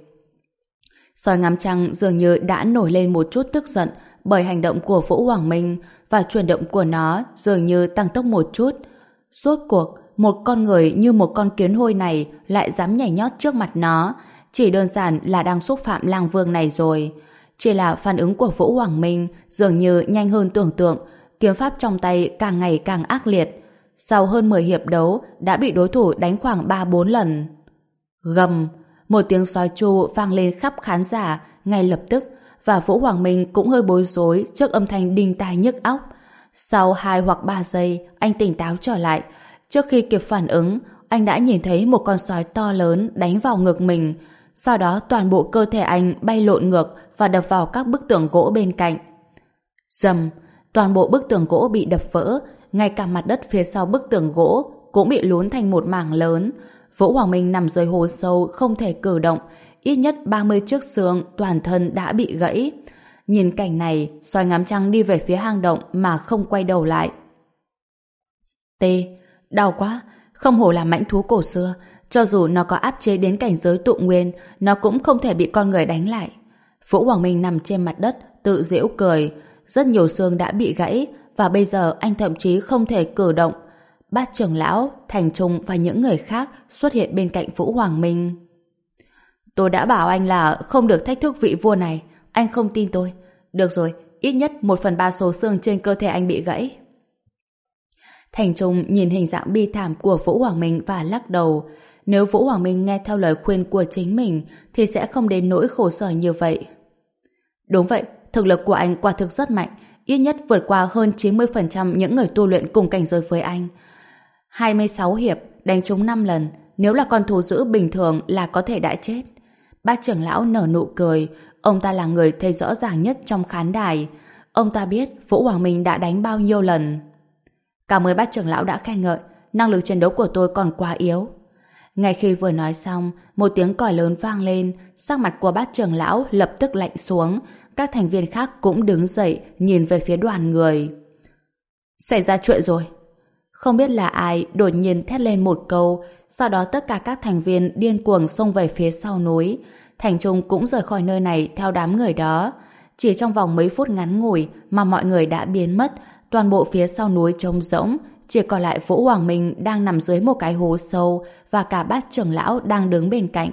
Sói ngắm trăng dường như đã nổi lên một chút tức giận bởi hành động của Vũ Hoàng Minh, và chuyển động của nó dường như tăng tốc một chút. Rốt cuộc, một con người như một con kiến hôi này lại dám nhảy nhót trước mặt nó, chỉ đơn giản là đang xúc phạm lang vương này rồi. Chỉ là phản ứng của Vũ Hoàng Minh dường như nhanh hơn tưởng tượng, kiếm pháp trong tay càng ngày càng ác liệt. Sau hơn mười hiệp đấu đã bị đối thủ đánh khoảng ba bốn lần. Gầm, một tiếng sói tru vang lên khắp khán giả ngay lập tức, và Vũ Hoàng Minh cũng hơi bối rối trước âm thanh đinh tai nhức óc. Sau hai hoặc ba giây, anh tỉnh táo trở lại. Trước khi kịp phản ứng, anh đã nhìn thấy một con sói to lớn đánh vào ngực mình. Sau đó toàn bộ cơ thể anh bay lộn ngược và đập vào các bức tường gỗ bên cạnh. Rầm, toàn bộ bức tường gỗ bị đập vỡ, ngay cả mặt đất phía sau bức tường gỗ cũng bị lún thành một mảng lớn. Vũ Hoàng Minh nằm dưới hố sâu không thể cử động, ít nhất ba mươi chiếc xương toàn thân đã bị gãy. Nhìn cảnh này, sói ngắm trăng đi về phía hang động mà không quay đầu lại. T. Đau quá, không hổ là mãnh thú cổ xưa, cho dù nó có áp chế đến cảnh giới tụ nguyên, nó cũng không thể bị con người đánh lại. Vũ Hoàng Minh nằm trên mặt đất, tự giễu cười. Rất nhiều xương đã bị gãy, và bây giờ anh thậm chí không thể cử động. Bát trưởng lão, Thành Trung và những người khác xuất hiện bên cạnh Vũ Hoàng Minh. Tôi đã bảo anh là không được thách thức vị vua này. Anh không tin tôi. Được rồi, ít nhất một phần ba số xương trên cơ thể anh bị gãy. Thành Trung nhìn hình dạng bi thảm của Vũ Hoàng Minh và lắc đầu. Nếu Vũ Hoàng Minh nghe theo lời khuyên của chính mình thì sẽ không đến nỗi khổ sở như vậy. Đúng vậy, thực lực của anh quả thực rất mạnh, ít nhất vượt qua hơn chín mươi phần trăm những người tu luyện cùng cảnh giới với anh. hai mươi sáu hiệp, đánh trúng năm lần, nếu là con thú dữ bình thường là có thể đã chết. Bác trưởng lão nở nụ cười, ông ta là người thấy rõ ràng nhất trong khán đài. Ông ta biết Vũ Hoàng Minh đã đánh bao nhiêu lần. Cảm ơn bác trưởng lão đã khen ngợi, năng lực chiến đấu của tôi còn quá yếu. Ngay khi vừa nói xong, một tiếng còi lớn vang lên, sắc mặt của bác trưởng lão lập tức lạnh xuống, các thành viên khác cũng đứng dậy nhìn về phía đoàn người. Xảy ra chuyện rồi. Không biết là ai đột nhiên thét lên một câu, sau đó tất cả các thành viên điên cuồng xông về phía sau núi. Thành Trung cũng rời khỏi nơi này theo đám người đó. Chỉ trong vòng mấy phút ngắn ngủi mà mọi người đã biến mất, toàn bộ phía sau núi trống rỗng, chỉ còn lại Vũ Hoàng Minh đang nằm dưới một cái hố sâu và cả bát trưởng lão đang đứng bên cạnh.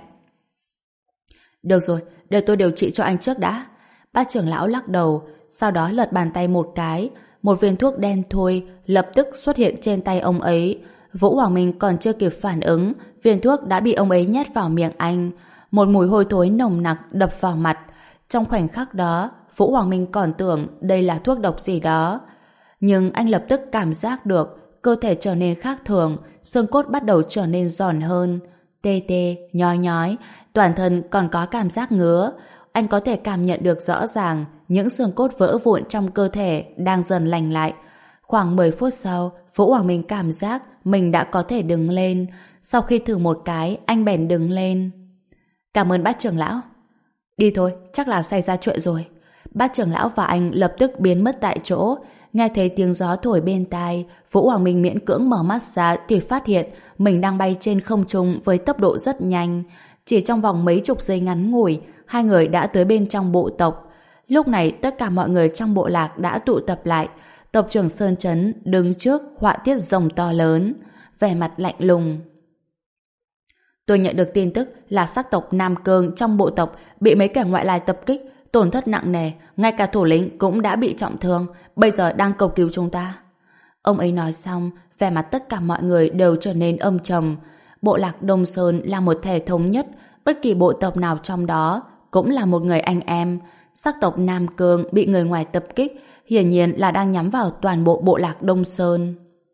Được rồi, để tôi điều trị cho anh trước đã. Bát trưởng lão lắc đầu, sau đó lật bàn tay một cái, một viên thuốc đen thui lập tức xuất hiện trên tay ông ấy. Vũ Hoàng Minh còn chưa kịp phản ứng, viên thuốc đã bị ông ấy nhét vào miệng anh. Một mùi hôi thối nồng nặc đập vào mặt. Trong khoảnh khắc đó, Vũ Hoàng Minh còn tưởng đây là thuốc độc gì đó. Nhưng anh lập tức cảm giác được cơ thể trở nên khác thường, xương cốt bắt đầu trở nên giòn hơn, tê tê, nhói nhói, toàn thân còn có cảm giác ngứa. Anh có thể cảm nhận được rõ ràng những xương cốt vỡ vụn trong cơ thể đang dần lành lại. Khoảng mười phút sau, Vũ Hoàng Minh cảm giác mình đã có thể đứng lên. Sau khi thử một cái, anh bèn đứng lên. Cảm ơn bác trưởng lão. Đi thôi, chắc là xảy ra chuyện rồi. Bác trưởng lão và anh lập tức biến mất tại chỗ. Nghe thấy tiếng gió thổi bên tai, Vũ Hoàng Minh miễn cưỡng mở mắt ra thì phát hiện mình đang bay trên không trung với tốc độ rất nhanh. Chỉ trong vòng mấy chục giây ngắn ngủi, hai người đã tới bên trong bộ tộc. Lúc này tất cả mọi người trong bộ lạc đã tụ tập lại. Tộc trưởng Sơn Trấn đứng trước họa tiết rồng to lớn, vẻ mặt lạnh lùng. Tôi nhận được tin tức là sắc tộc Nam Cương trong bộ tộc bị mấy kẻ ngoại lai tập kích, tổn thất nặng nề, ngay cả thủ lĩnh cũng đã bị trọng thương, bây giờ đang cầu cứu chúng ta. Ông ấy nói xong, vẻ mặt tất cả mọi người đều trở nên âm trầm. Bộ lạc Đông Sơn là một thể thống nhất, bất kỳ bộ tộc nào trong đó cũng là một người anh em. Sắc tộc Nam Cương bị người ngoài tập kích, hiển nhiên là đang nhắm vào toàn bộ bộ lạc Đông Sơn.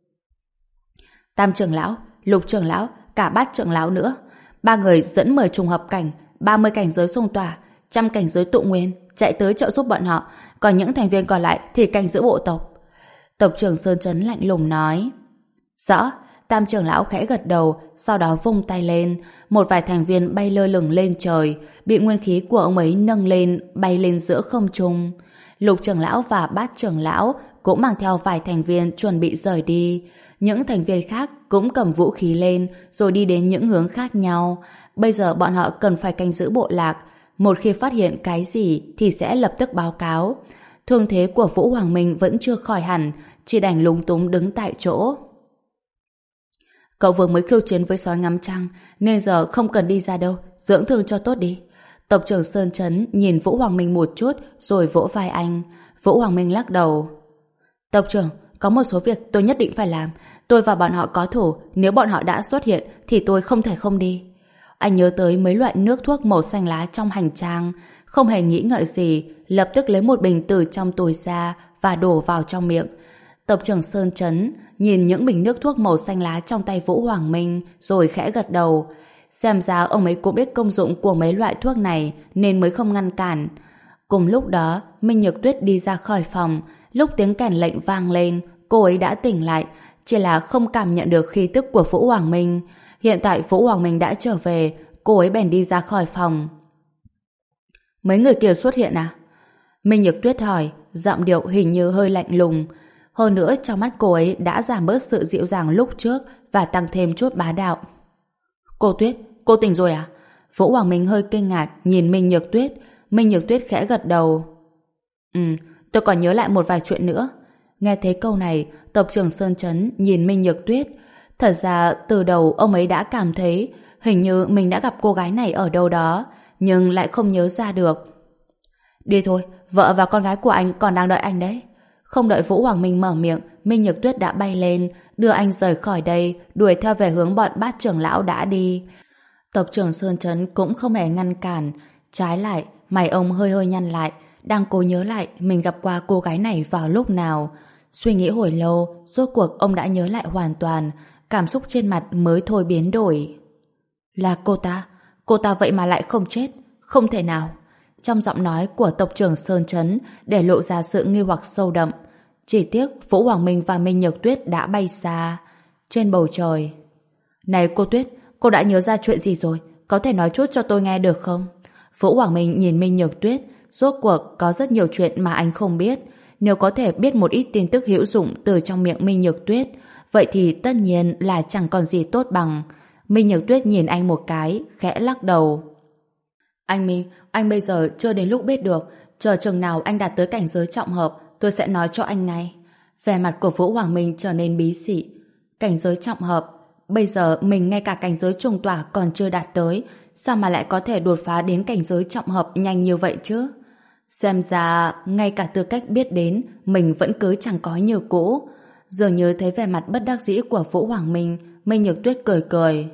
Tam trưởng lão, Lục trưởng lão, cả Bát trưởng lão nữa. Ba người dẫn mười trùng hợp cảnh, ba mươi cảnh giới xung tỏa, trăm cảnh giới tụ nguyên, chạy tới trợ giúp bọn họ, còn những thành viên còn lại thì canh giữ bộ tộc. Tộc trưởng Sơn Trấn lạnh lùng nói. Rõ. Tam trưởng lão khẽ gật đầu, sau đó vung tay lên, một vài thành viên bay lơ lửng lên trời, bị nguyên khí của ông ấy nâng lên, bay lên giữa không trung. Lục trưởng lão và Bát trưởng lão cũng mang theo vài thành viên chuẩn bị rời đi. Những thành viên khác cũng cầm vũ khí lên rồi đi đến những hướng khác nhau. Bây giờ bọn họ cần phải canh giữ bộ lạc. Một khi phát hiện cái gì thì sẽ lập tức báo cáo. Thương thế của Vũ Hoàng Minh vẫn chưa khỏi hẳn, chỉ đành lúng túng đứng tại chỗ. Cậu vừa mới khiêu chiến với sói ngắm trăng, nên giờ không cần đi ra đâu, dưỡng thương cho tốt đi. Tộc trưởng Sơn Trấn nhìn Vũ Hoàng Minh một chút rồi vỗ vai anh. Vũ Hoàng Minh lắc đầu. Tộc trưởng, có một số việc tôi nhất định phải làm. Tôi và bọn họ có thủ, nếu bọn họ đã xuất hiện thì tôi không thể không đi. Anh nhớ tới mấy loại nước thuốc màu xanh lá trong hành trang, không hề nghĩ ngợi gì, lập tức lấy một bình từ trong túi ra và đổ vào trong miệng. Tộc trưởng Sơn Trấn nhìn những bình nước thuốc màu xanh lá trong tay Vũ Hoàng Minh rồi khẽ gật đầu. Xem ra ông ấy cũng biết công dụng của mấy loại thuốc này nên mới không ngăn cản. Cùng lúc đó, Minh Nhược Tuyết đi ra khỏi phòng. Lúc tiếng kèn lệnh vang lên, cô ấy đã tỉnh lại, chỉ là không cảm nhận được khí tức của Vũ Hoàng Minh. Hiện tại Vũ Hoàng Minh đã trở về, cô ấy bèn đi ra khỏi phòng. Mấy người kia xuất hiện à? Minh Nhược Tuyết hỏi, giọng điệu hình như hơi lạnh lùng. Hơn nữa trong mắt cô ấy đã giảm bớt sự dịu dàng lúc trước và tăng thêm chút bá đạo. Cô Tuyết, cô tỉnh rồi à? Vũ Hoàng Minh hơi kinh ngạc nhìn Minh Nhược Tuyết. Minh Nhược Tuyết khẽ gật đầu. Ừ, tôi còn nhớ lại một vài chuyện nữa. Nghe thấy câu này, tộc trưởng Sơn Trấn nhìn Minh Nhược Tuyết. Thật ra từ đầu ông ấy đã cảm thấy hình như mình đã gặp cô gái này ở đâu đó, nhưng lại không nhớ ra được. Đi thôi, vợ và con gái của anh còn đang đợi anh đấy. Không đợi Vũ Hoàng Minh mở miệng, Minh Nhược Tuyết đã bay lên, đưa anh rời khỏi đây, đuổi theo về hướng bọn bát trưởng lão đã đi. Tộc trưởng Sơn Trấn cũng không hề ngăn cản, trái lại, mày ông hơi hơi nhăn lại, đang cố nhớ lại mình gặp qua cô gái này vào lúc nào. Suy nghĩ hồi lâu, rốt cuộc ông đã nhớ lại hoàn toàn, cảm xúc trên mặt mới thôi biến đổi. Là cô ta, cô ta vậy mà lại không chết, không thể nào. Trong giọng nói của tộc trưởng Sơn Trấn để lộ ra sự nghi hoặc sâu đậm. Chỉ tiếc Vũ Hoàng Minh và Minh Nhược Tuyết đã bay xa. Trên bầu trời. Này cô Tuyết, cô đã nhớ ra chuyện gì rồi? Có thể nói chút cho tôi nghe được không? Vũ Hoàng Minh nhìn Minh Nhược Tuyết. Rốt cuộc có rất nhiều chuyện mà anh không biết. Nếu có thể biết một ít tin tức hữu dụng từ trong miệng Minh Nhược Tuyết, vậy thì tất nhiên là chẳng còn gì tốt bằng. Minh Nhược Tuyết nhìn anh một cái, khẽ lắc đầu. Anh Minh, anh bây giờ chưa đến lúc biết được. Chờ chừng nào anh đạt tới cảnh giới trọng hợp, tôi sẽ nói cho anh ngay. Vẻ mặt của Vũ Hoàng Minh trở nên bí xị. Cảnh giới trọng hợp, bây giờ mình ngay cả cảnh giới trùng tỏa còn chưa đạt tới, sao mà lại có thể đột phá đến cảnh giới trọng hợp nhanh như vậy chứ? Xem ra, ngay cả tư cách biết đến, mình vẫn cứ chẳng có như cũ. Dường như thấy vẻ mặt bất đắc dĩ của Vũ Hoàng Minh, Minh Nhược Tuyết cười cười.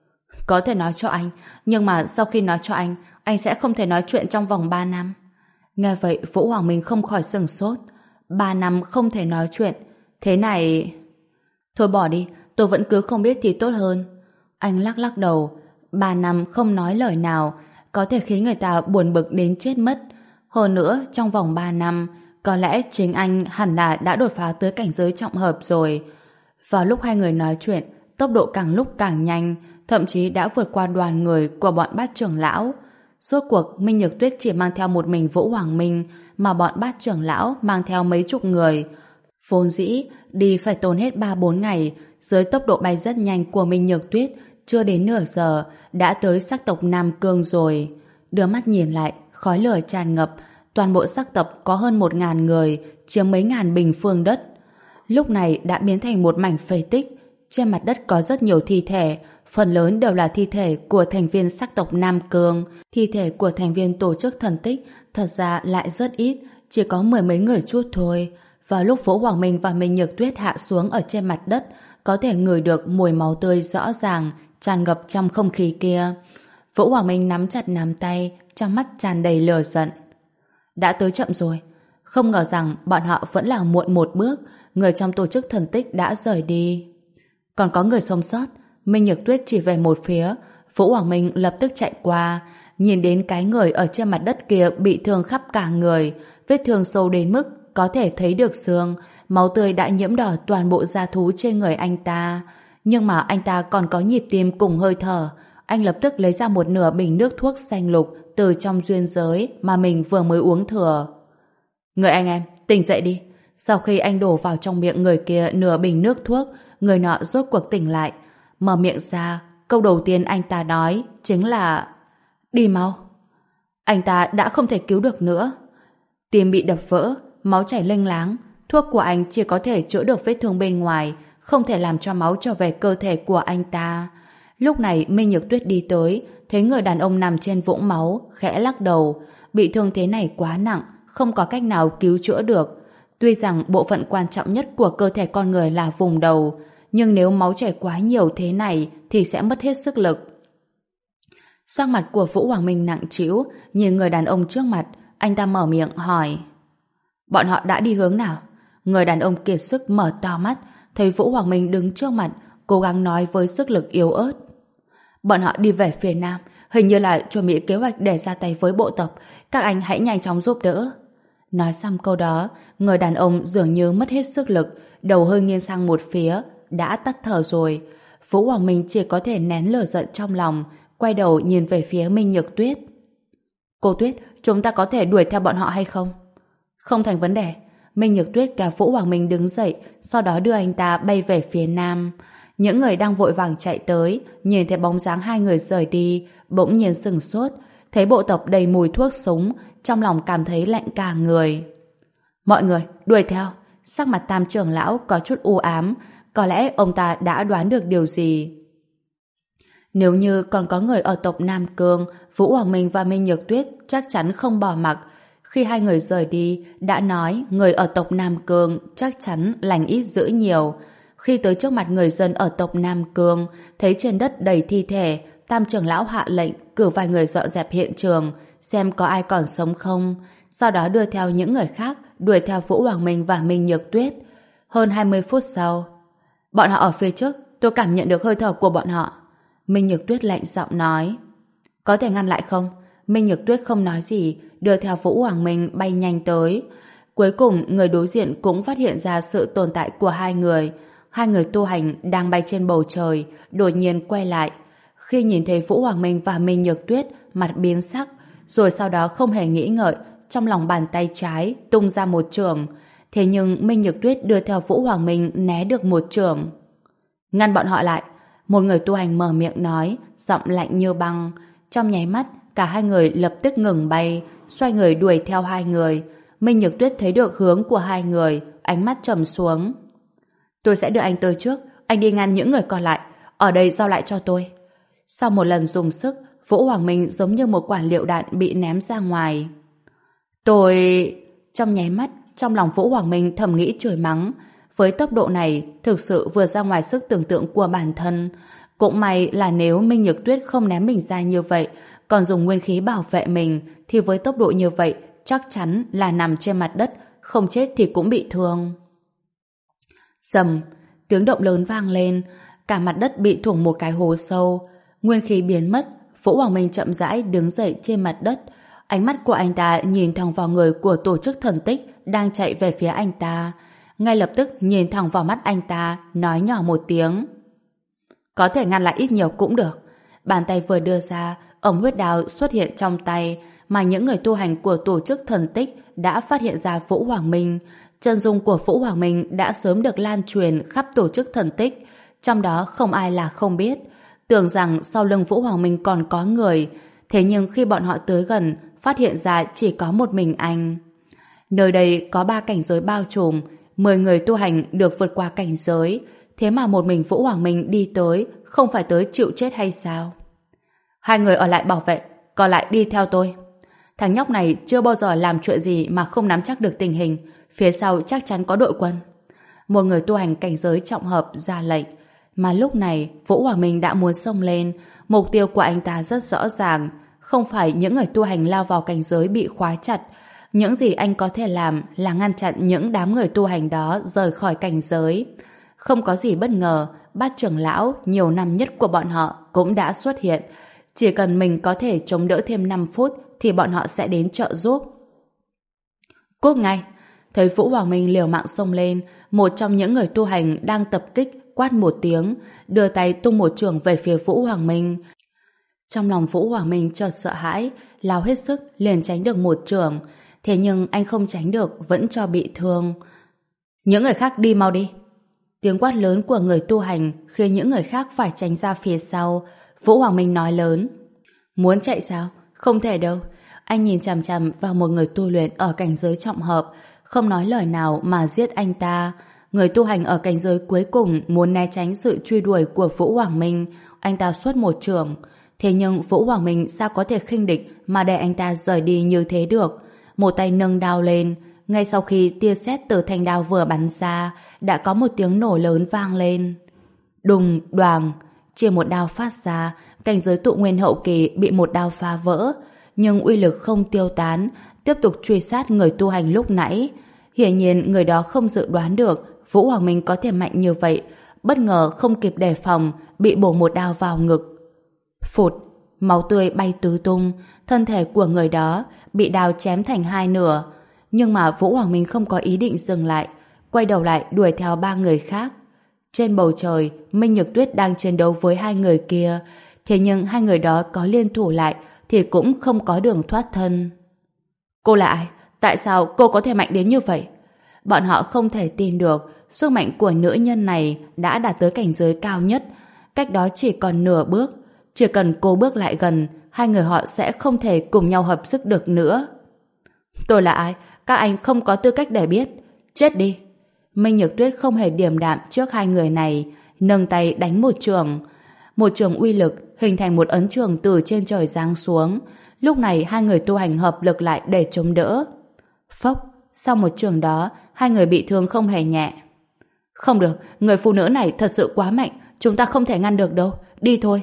Có thể nói cho anh, nhưng mà sau khi nói cho anh, anh sẽ không thể nói chuyện trong vòng ba năm. Nghe vậy, Vũ Hoàng Minh không khỏi sửng sốt. Ba năm không thể nói chuyện. Thế này... Thôi bỏ đi, tôi vẫn cứ không biết thì tốt hơn. Anh lắc lắc đầu. Ba năm không nói lời nào, có thể khiến người ta buồn bực đến chết mất. Hơn nữa, trong vòng ba năm, có lẽ chính anh hẳn là đã đột phá tới cảnh giới trọng hợp rồi. Vào lúc hai người nói chuyện, tốc độ càng lúc càng nhanh, thậm chí đã vượt qua đoàn người của bọn bát trưởng lão. Rốt cuộc, Minh Nhược Tuyết chỉ mang theo một mình Vũ Hoàng Minh, mà bọn bát trưởng lão mang theo mấy chục người. Vốn dĩ, đi phải tốn hết ba bốn ngày, dưới tốc độ bay rất nhanh của Minh Nhược Tuyết, chưa đến nửa giờ, đã tới sắc tộc Nam Cương rồi. Đưa mắt nhìn lại, khói lửa tràn ngập, toàn bộ sắc tộc có hơn một ngàn người, chiếm mấy ngàn bình phương đất. Lúc này đã biến thành một mảnh phế tích, trên mặt đất có rất nhiều thi thể, phần lớn đều là thi thể của thành viên sắc tộc Nam Cương. Thi thể của thành viên tổ chức thần tích thật ra lại rất ít, chỉ có mười mấy người chút thôi. Vào lúc Vũ Hoàng Minh và Minh Nhược Tuyết hạ xuống ở trên mặt đất, có thể ngửi được mùi máu tươi rõ ràng, tràn ngập trong không khí kia. Vũ Hoàng Minh nắm chặt nắm tay, trong mắt tràn đầy lửa giận. Đã tới chậm rồi. Không ngờ rằng bọn họ vẫn là muộn một bước, người trong tổ chức thần tích đã rời đi. Còn có người sống sót. Minh Nhược Tuyết chỉ về một phía. Vũ Hoàng Minh lập tức chạy qua, nhìn đến cái người ở trên mặt đất kia bị thương khắp cả người, vết thương sâu đến mức có thể thấy được xương, máu tươi đã nhiễm đỏ toàn bộ da thú trên người anh ta. Nhưng mà anh ta còn có nhịp tim cùng hơi thở. Anh lập tức lấy ra một nửa bình nước thuốc xanh lục từ trong duyên giới mà mình vừa mới uống thừa. Người anh em, tỉnh dậy đi. Sau khi anh đổ vào trong miệng người kia nửa bình nước thuốc, người nọ rốt cuộc tỉnh lại. Mở miệng ra, câu đầu tiên anh ta nói chính là đi mau. Anh ta đã không thể cứu được nữa. Tim bị đập vỡ, máu chảy lênh láng. Thuốc của anh chỉ có thể chữa được vết thương bên ngoài, không thể làm cho máu trở về cơ thể của anh ta. Lúc này Minh Nhược Tuyết đi tới, thấy người đàn ông nằm trên vũng máu, khẽ lắc đầu. Bị thương thế này quá nặng, không có cách nào cứu chữa được. Tuy rằng bộ phận quan trọng nhất của cơ thể con người là vùng đầu, nhưng nếu máu chảy quá nhiều thế này thì sẽ mất hết sức lực. Sắc mặt của Vũ Hoàng Minh nặng trĩu, nhìn người đàn ông trước mặt, anh ta mở miệng hỏi: bọn họ đã đi hướng nào? Người đàn ông kiệt sức mở to mắt, thấy Vũ Hoàng Minh đứng trước mặt, cố gắng nói với sức lực yếu ớt: bọn họ đi về phía nam, hình như là chuẩn bị kế hoạch để ra tay với bộ tộc, các anh hãy nhanh chóng giúp đỡ. Nói xong câu đó, người đàn ông dường như mất hết sức lực, đầu hơi nghiêng sang một phía, đã tắt thở rồi. Vũ Hoàng Minh chỉ có thể nén lửa giận trong lòng, quay đầu nhìn về phía Minh Nhược Tuyết. Cô Tuyết, chúng ta có thể đuổi theo bọn họ hay không? Không thành vấn đề. Minh Nhược Tuyết kéo Vũ Hoàng Minh đứng dậy, sau đó đưa anh ta bay về phía nam. Những người đang vội vàng chạy tới, nhìn thấy bóng dáng hai người rời đi, bỗng nhiên sửng sốt, thấy bộ tộc đầy mùi thuốc súng, trong lòng cảm thấy lạnh cả người. Mọi người, đuổi theo. Sắc mặt Tam trưởng lão có chút u ám, có lẽ ông ta đã đoán được điều gì. Nếu như còn có người ở tộc Nam Cương, Vũ Hoàng Minh và Minh Nhược Tuyết chắc chắn không bỏ mặc. Khi hai người rời đi, đã nói người ở tộc Nam Cương chắc chắn lành ít dữ nhiều. Khi tới trước mặt người dân ở tộc Nam Cương, thấy trên đất đầy thi thể, Tam trưởng lão hạ lệnh cử vài người dọn dẹp hiện trường, xem có ai còn sống không. Sau đó đưa theo những người khác, đuổi theo Vũ Hoàng Minh và Minh Nhược Tuyết. Hơn hai mươi phút sau, bọn họ ở phía trước, tôi cảm nhận được hơi thở của bọn họ. Minh Nhược Tuyết lạnh giọng nói. Có thể ngăn lại không? Minh Nhược Tuyết không nói gì, đưa theo Vũ Hoàng Minh bay nhanh tới. Cuối cùng, người đối diện cũng phát hiện ra sự tồn tại của hai người. Hai người tu hành đang bay trên bầu trời, đột nhiên quay lại. Khi nhìn thấy Vũ Hoàng Minh và Minh Nhược Tuyết, mặt biến sắc, rồi sau đó không hề nghĩ ngợi, trong lòng bàn tay trái tung ra một chưởng. Thế nhưng Minh Nhược Tuyết đưa theo Vũ Hoàng Minh né được một chưởng. Ngăn bọn họ lại. Một người tu hành mở miệng nói, giọng lạnh như băng. Trong nháy mắt, cả hai người lập tức ngừng bay, xoay người đuổi theo hai người. Minh Nhược Tuyết thấy được hướng của hai người, ánh mắt trầm xuống. Tôi sẽ đưa anh tới trước, anh đi ngăn những người còn lại. Ở đây giao lại cho tôi. Sau một lần dùng sức, Vũ Hoàng Minh giống như một quả lựu đạn bị ném ra ngoài. Tôi... Trong nháy mắt, trong lòng Vũ Hoàng Minh thầm nghĩ chửi mắng. Với tốc độ này, thực sự vượt ra ngoài sức tưởng tượng của bản thân. Cũng may là nếu Minh Nhược Tuyết không ném mình ra như vậy, còn dùng nguyên khí bảo vệ mình, thì với tốc độ như vậy, chắc chắn là nằm trên mặt đất, không chết thì cũng bị thương. Rầm, tiếng động lớn vang lên, cả mặt đất bị thủng một cái hố sâu. Nguyên khí biến mất, Vũ Hoàng Minh chậm rãi đứng dậy trên mặt đất. Ánh mắt của anh ta nhìn thẳng vào người của tổ chức thần tích đang chạy về phía anh ta. Ngay lập tức nhìn thẳng vào mắt anh ta, nói nhỏ một tiếng. Có thể ngăn lại ít nhiều cũng được. Bàn tay vừa đưa ra, ống huyết đao xuất hiện trong tay, mà những người tu hành của tổ chức thần tích đã phát hiện ra Vũ Hoàng Minh. Chân dung của Vũ Hoàng Minh đã sớm được lan truyền khắp tổ chức thần tích, trong đó không ai là không biết. Tưởng rằng sau lưng Vũ Hoàng Minh còn có người, thế nhưng khi bọn họ tới gần, phát hiện ra chỉ có một mình anh. Nơi đây có ba cảnh giới bao trùm, mười người tu hành được vượt qua cảnh giới, thế mà một mình Vũ Hoàng Minh đi tới, không phải tới chịu chết hay sao? Hai người ở lại bảo vệ, còn lại đi theo tôi. Thằng nhóc này chưa bao giờ làm chuyện gì mà không nắm chắc được tình hình, phía sau chắc chắn có đội quân. Một người tu hành cảnh giới trọng hợp ra lệnh, mà lúc này Vũ Hoàng Minh đã muốn xông lên. Mục tiêu của anh ta rất rõ ràng, không phải những người tu hành lao vào cảnh giới bị khóa chặt. Những gì anh có thể làm là ngăn chặn những đám người tu hành đó rời khỏi cảnh giới. Không có gì bất ngờ, bát trưởng lão nhiều năm nhất của bọn họ cũng đã xuất hiện. Chỉ cần mình có thể chống đỡ thêm năm phút thì bọn họ sẽ đến trợ giúp. Cút ngay! Thấy Vũ Hoàng Minh liều mạng xông lên, một trong những người tu hành đang tập kích quát một tiếng, đưa tay tung một chưởng về phía Vũ Hoàng Minh. Trong lòng Vũ Hoàng Minh chợt sợ hãi, lao hết sức liền tránh được một chưởng, thế nhưng anh không tránh được, vẫn cho bị thương. Những người khác đi mau đi! Tiếng quát lớn của người tu hành khiến những người khác phải tránh ra phía sau. Vũ Hoàng Minh nói lớn. Muốn chạy sao? Không thể đâu. Anh nhìn chằm chằm vào một người tu luyện ở cảnh giới trọng hợp, không nói lời nào mà giết anh ta. Người tu hành ở cảnh giới cuối cùng muốn né tránh sự truy đuổi của Vũ Hoàng Minh. Anh ta xuất một chưởng. Thế nhưng Vũ Hoàng Minh sao có thể khinh địch mà để anh ta rời đi như thế được? Một tay nâng đao lên. Ngay sau khi tia sét từ thanh đao vừa bắn ra, đã có một tiếng nổ lớn vang lên. Đùng, đoàng, chỉ một đao phát ra, cảnh giới tụ nguyên hậu kỳ bị một đao phá vỡ, nhưng uy lực không tiêu tán, tiếp tục truy sát người tu hành lúc nãy. Hiển nhiên người đó không dự đoán được Vũ Hoàng Minh có thể mạnh như vậy, bất ngờ không kịp đề phòng, bị bổ một đao vào ngực. Phụt, máu tươi bay tứ tung, thân thể của người đó bị đao chém thành hai nửa. Nhưng mà Vũ Hoàng Minh không có ý định dừng lại, quay đầu lại đuổi theo ba người khác. Trên bầu trời, Minh Nhược Tuyết đang chiến đấu với hai người kia, thế nhưng hai người đó có liên thủ lại thì cũng không có đường thoát thân. Cô là ai? Tại sao cô có thể mạnh đến như vậy? Bọn họ không thể tin được sức mạnh của nữ nhân này đã đạt tới cảnh giới cao nhất, cách đó chỉ còn nửa bước. Chỉ cần cô bước lại gần, hai người họ sẽ không thể cùng nhau hợp sức được nữa. Tôi là ai? Các anh không có tư cách để biết. Chết đi! Minh Nhược Tuyết không hề điềm đạm trước hai người này, nâng tay đánh một trường. Một trường uy lực hình thành một ấn trường từ trên trời giáng xuống. Lúc này hai người tu hành hợp lực lại để chống đỡ. Phốc, sau một trường đó, hai người bị thương không hề nhẹ. Không được, người phụ nữ này thật sự quá mạnh, chúng ta không thể ngăn được đâu, đi thôi.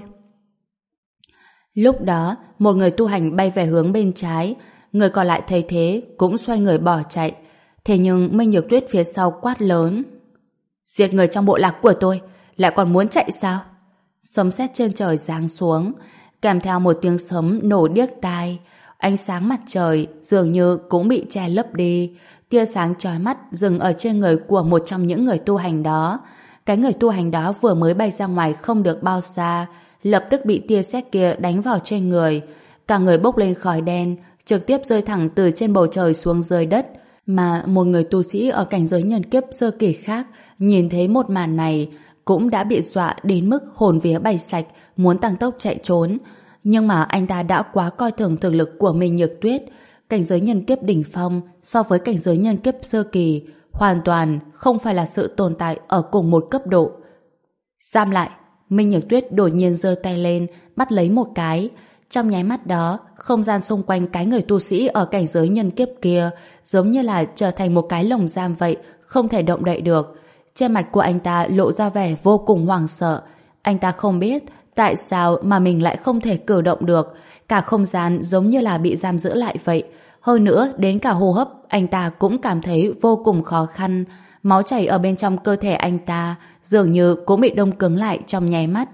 Lúc đó, một người tu hành bay về hướng bên trái, người còn lại thấy thế cũng xoay người bỏ chạy. Thế nhưng Minh Nhược Tuyết phía sau quát lớn: giết người trong bộ lạc của tôi, lại còn muốn chạy sao? Sấm sét trên trời giáng xuống, kèm theo một tiếng sấm nổ điếc tai. Ánh sáng mặt trời dường như cũng bị che lấp đi. Tia sáng chói mắt dừng ở trên người của một trong những người tu hành đó. Cái người tu hành đó vừa mới bay ra ngoài không được bao xa, lập tức bị tia sét kia đánh vào trên người. Cả người bốc lên khói đen, trực tiếp rơi thẳng từ trên bầu trời xuống dưới đất. Mà một người tu sĩ ở cảnh giới nhân kiếp sơ kỳ khác nhìn thấy một màn này cũng đã bị dọa đến mức hồn vía bay sạch, muốn tăng tốc chạy trốn. Nhưng mà anh ta đã quá coi thường thực lực của Minh Nhược Tuyết. Cảnh giới nhân kiếp đỉnh phong so với cảnh giới nhân kiếp sơ kỳ hoàn toàn không phải là sự tồn tại ở cùng một cấp độ. Giam lại! Minh Nhược Tuyết đột nhiên giơ tay lên, bắt lấy một cái. Trong nháy mắt đó, không gian xung quanh cái người tu sĩ ở cảnh giới nhân kiếp kia giống như là trở thành một cái lồng giam vậy, không thể động đậy được. Trên mặt của anh ta lộ ra vẻ vô cùng hoảng sợ. Anh ta không biết tại sao mà mình lại không thể cử động được. Cả không gian giống như là bị giam giữ lại vậy. Hơn nữa, đến cả hô hấp, anh ta cũng cảm thấy vô cùng khó khăn. Máu chảy ở bên trong cơ thể anh ta dường như cũng bị đông cứng lại trong nháy mắt.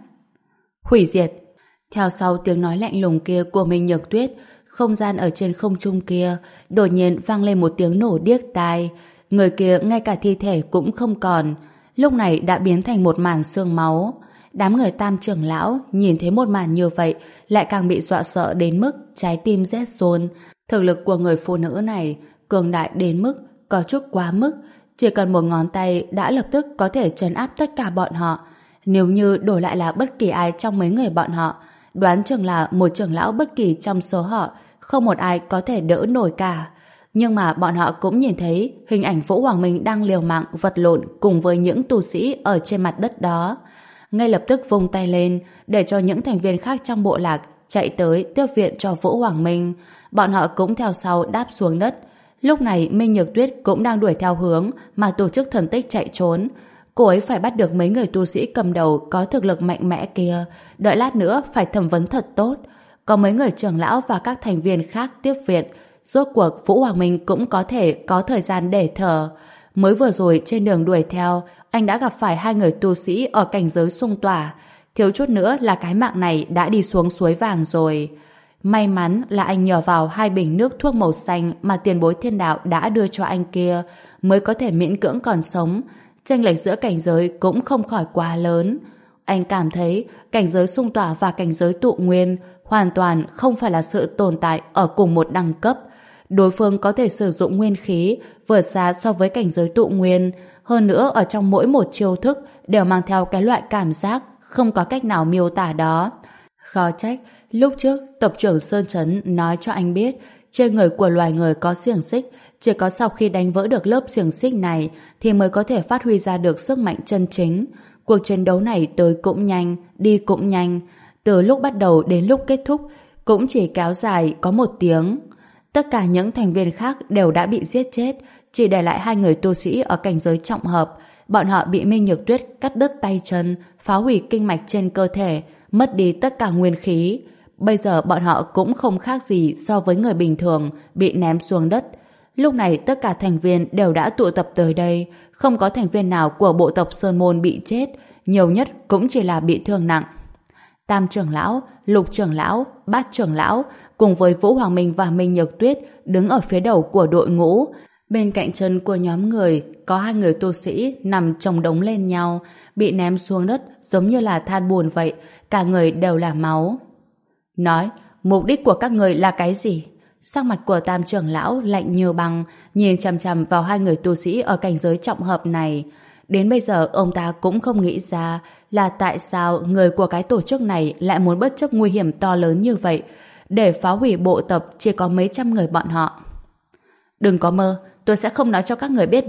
Hủy diệt! Theo sau tiếng nói lạnh lùng kia của Minh Nhược Tuyết, không gian ở trên không trung kia đột nhiên vang lên một tiếng nổ điếc tai. Người kia ngay cả thi thể cũng không còn, lúc này đã biến thành một màn xương máu. Đám người Tam trưởng lão nhìn thấy một màn như vậy lại càng bị dọa sợ đến mức trái tim rét run. Thực lực của người phụ nữ này cường đại đến mức có chút quá mức, chỉ cần một ngón tay đã lập tức có thể trấn áp tất cả bọn họ. Nếu như đổi lại là bất kỳ ai trong mấy người bọn họ, đoán chừng là một trưởng lão bất kỳ trong số họ không một ai có thể đỡ nổi cả. Nhưng mà bọn họ cũng nhìn thấy hình ảnh Vũ Hoàng Minh đang liều mạng vật lộn cùng với những tu sĩ ở trên mặt đất đó. Ngay lập tức vung tay lên để cho những thành viên khác trong bộ lạc chạy tới tiếp viện cho Vũ Hoàng Minh. Bọn họ cũng theo sau đáp xuống đất. Lúc này Minh Nhược Tuyết cũng đang đuổi theo hướng mà tổ chức thần tích chạy trốn. Cô ấy phải bắt được mấy người tu sĩ cầm đầu có thực lực mạnh mẽ kia, đợi lát nữa phải thẩm vấn thật tốt. Có mấy người trưởng lão và các thành viên khác tiếp viện, rốt cuộc Vũ Hoàng Minh cũng có thể có thời gian để thở. Mới vừa rồi trên đường đuổi theo, anh đã gặp phải hai người tu sĩ ở cảnh giới xung tỏa. Thiếu chút nữa là cái mạng này đã đi xuống suối vàng rồi. May mắn là anh nhờ vào hai bình nước thuốc màu xanh mà tiền bối thiên đạo đã đưa cho anh kia mới có thể miễn cưỡng còn sống. Chênh lệch giữa cảnh giới cũng không khỏi quá lớn. Anh cảm thấy cảnh giới xung tỏa và cảnh giới tụ nguyên hoàn toàn không phải là sự tồn tại ở cùng một đẳng cấp. Đối phương có thể sử dụng nguyên khí vượt xa so với cảnh giới tụ nguyên. Hơn nữa ở trong mỗi một chiêu thức đều mang theo cái loại cảm giác không có cách nào miêu tả đó. Khó trách lúc trước tộc trưởng Sơn Trấn nói cho anh biết trên người của loài người có xiềng xích, chỉ có sau khi đánh vỡ được lớp xiềng xích này thì mới có thể phát huy ra được sức mạnh chân chính. Cuộc chiến đấu này tới cũng nhanh, đi cũng nhanh. Từ lúc bắt đầu đến lúc kết thúc cũng chỉ kéo dài có một tiếng. Tất cả những thành viên khác đều đã bị giết chết, chỉ để lại hai người tu sĩ ở cảnh giới trọng hợp. Bọn họ bị Minh Nhược Tuyết cắt đứt tay chân, phá hủy kinh mạch trên cơ thể, mất đi tất cả nguyên khí. Bây giờ bọn họ cũng không khác gì so với người bình thường bị ném xuống đất. Lúc này tất cả thành viên đều đã tụ tập tới đây, không có thành viên nào của bộ tộc Sơn Môn bị chết, nhiều nhất cũng chỉ là bị thương nặng. Tam trưởng lão, Lục trưởng lão, Bát trưởng lão cùng với Vũ Hoàng Minh và Minh Nhược Tuyết đứng ở phía đầu của đội ngũ. Bên cạnh chân của nhóm người có hai người tu sĩ nằm chồng đống lên nhau, bị ném xuống đất giống như là than bùn vậy, cả người đều là máu. Nói, mục đích của các người là cái gì? Sắc mặt của Tam trưởng lão lạnh như băng, nhìn chằm chằm vào hai người tu sĩ ở cảnh giới trọng hợp này. Đến bây giờ ông ta cũng không nghĩ ra là tại sao người của cái tổ chức này lại muốn bất chấp nguy hiểm to lớn như vậy để phá hủy bộ tộc chỉ có mấy trăm người bọn họ. Đừng có mơ, tôi sẽ không nói cho các người biết đâu.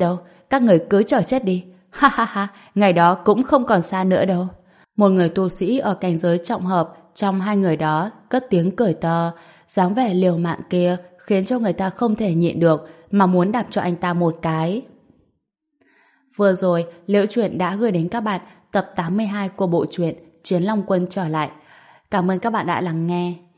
các người cứ chờ chết đi. Ha ha ha, ngày đó cũng không còn xa nữa đâu. Một người tu sĩ ở cảnh giới trọng hợp trong hai người đó cất tiếng cười to, dáng vẻ liều mạng kia khiến cho người ta không thể nhịn được mà muốn đạp cho anh ta một cái. Vừa rồi, Liễu Chuyện đã gửi đến các bạn tập tám mươi hai của bộ truyện Chiến Long Quân trở lại. Cảm ơn các bạn đã lắng nghe.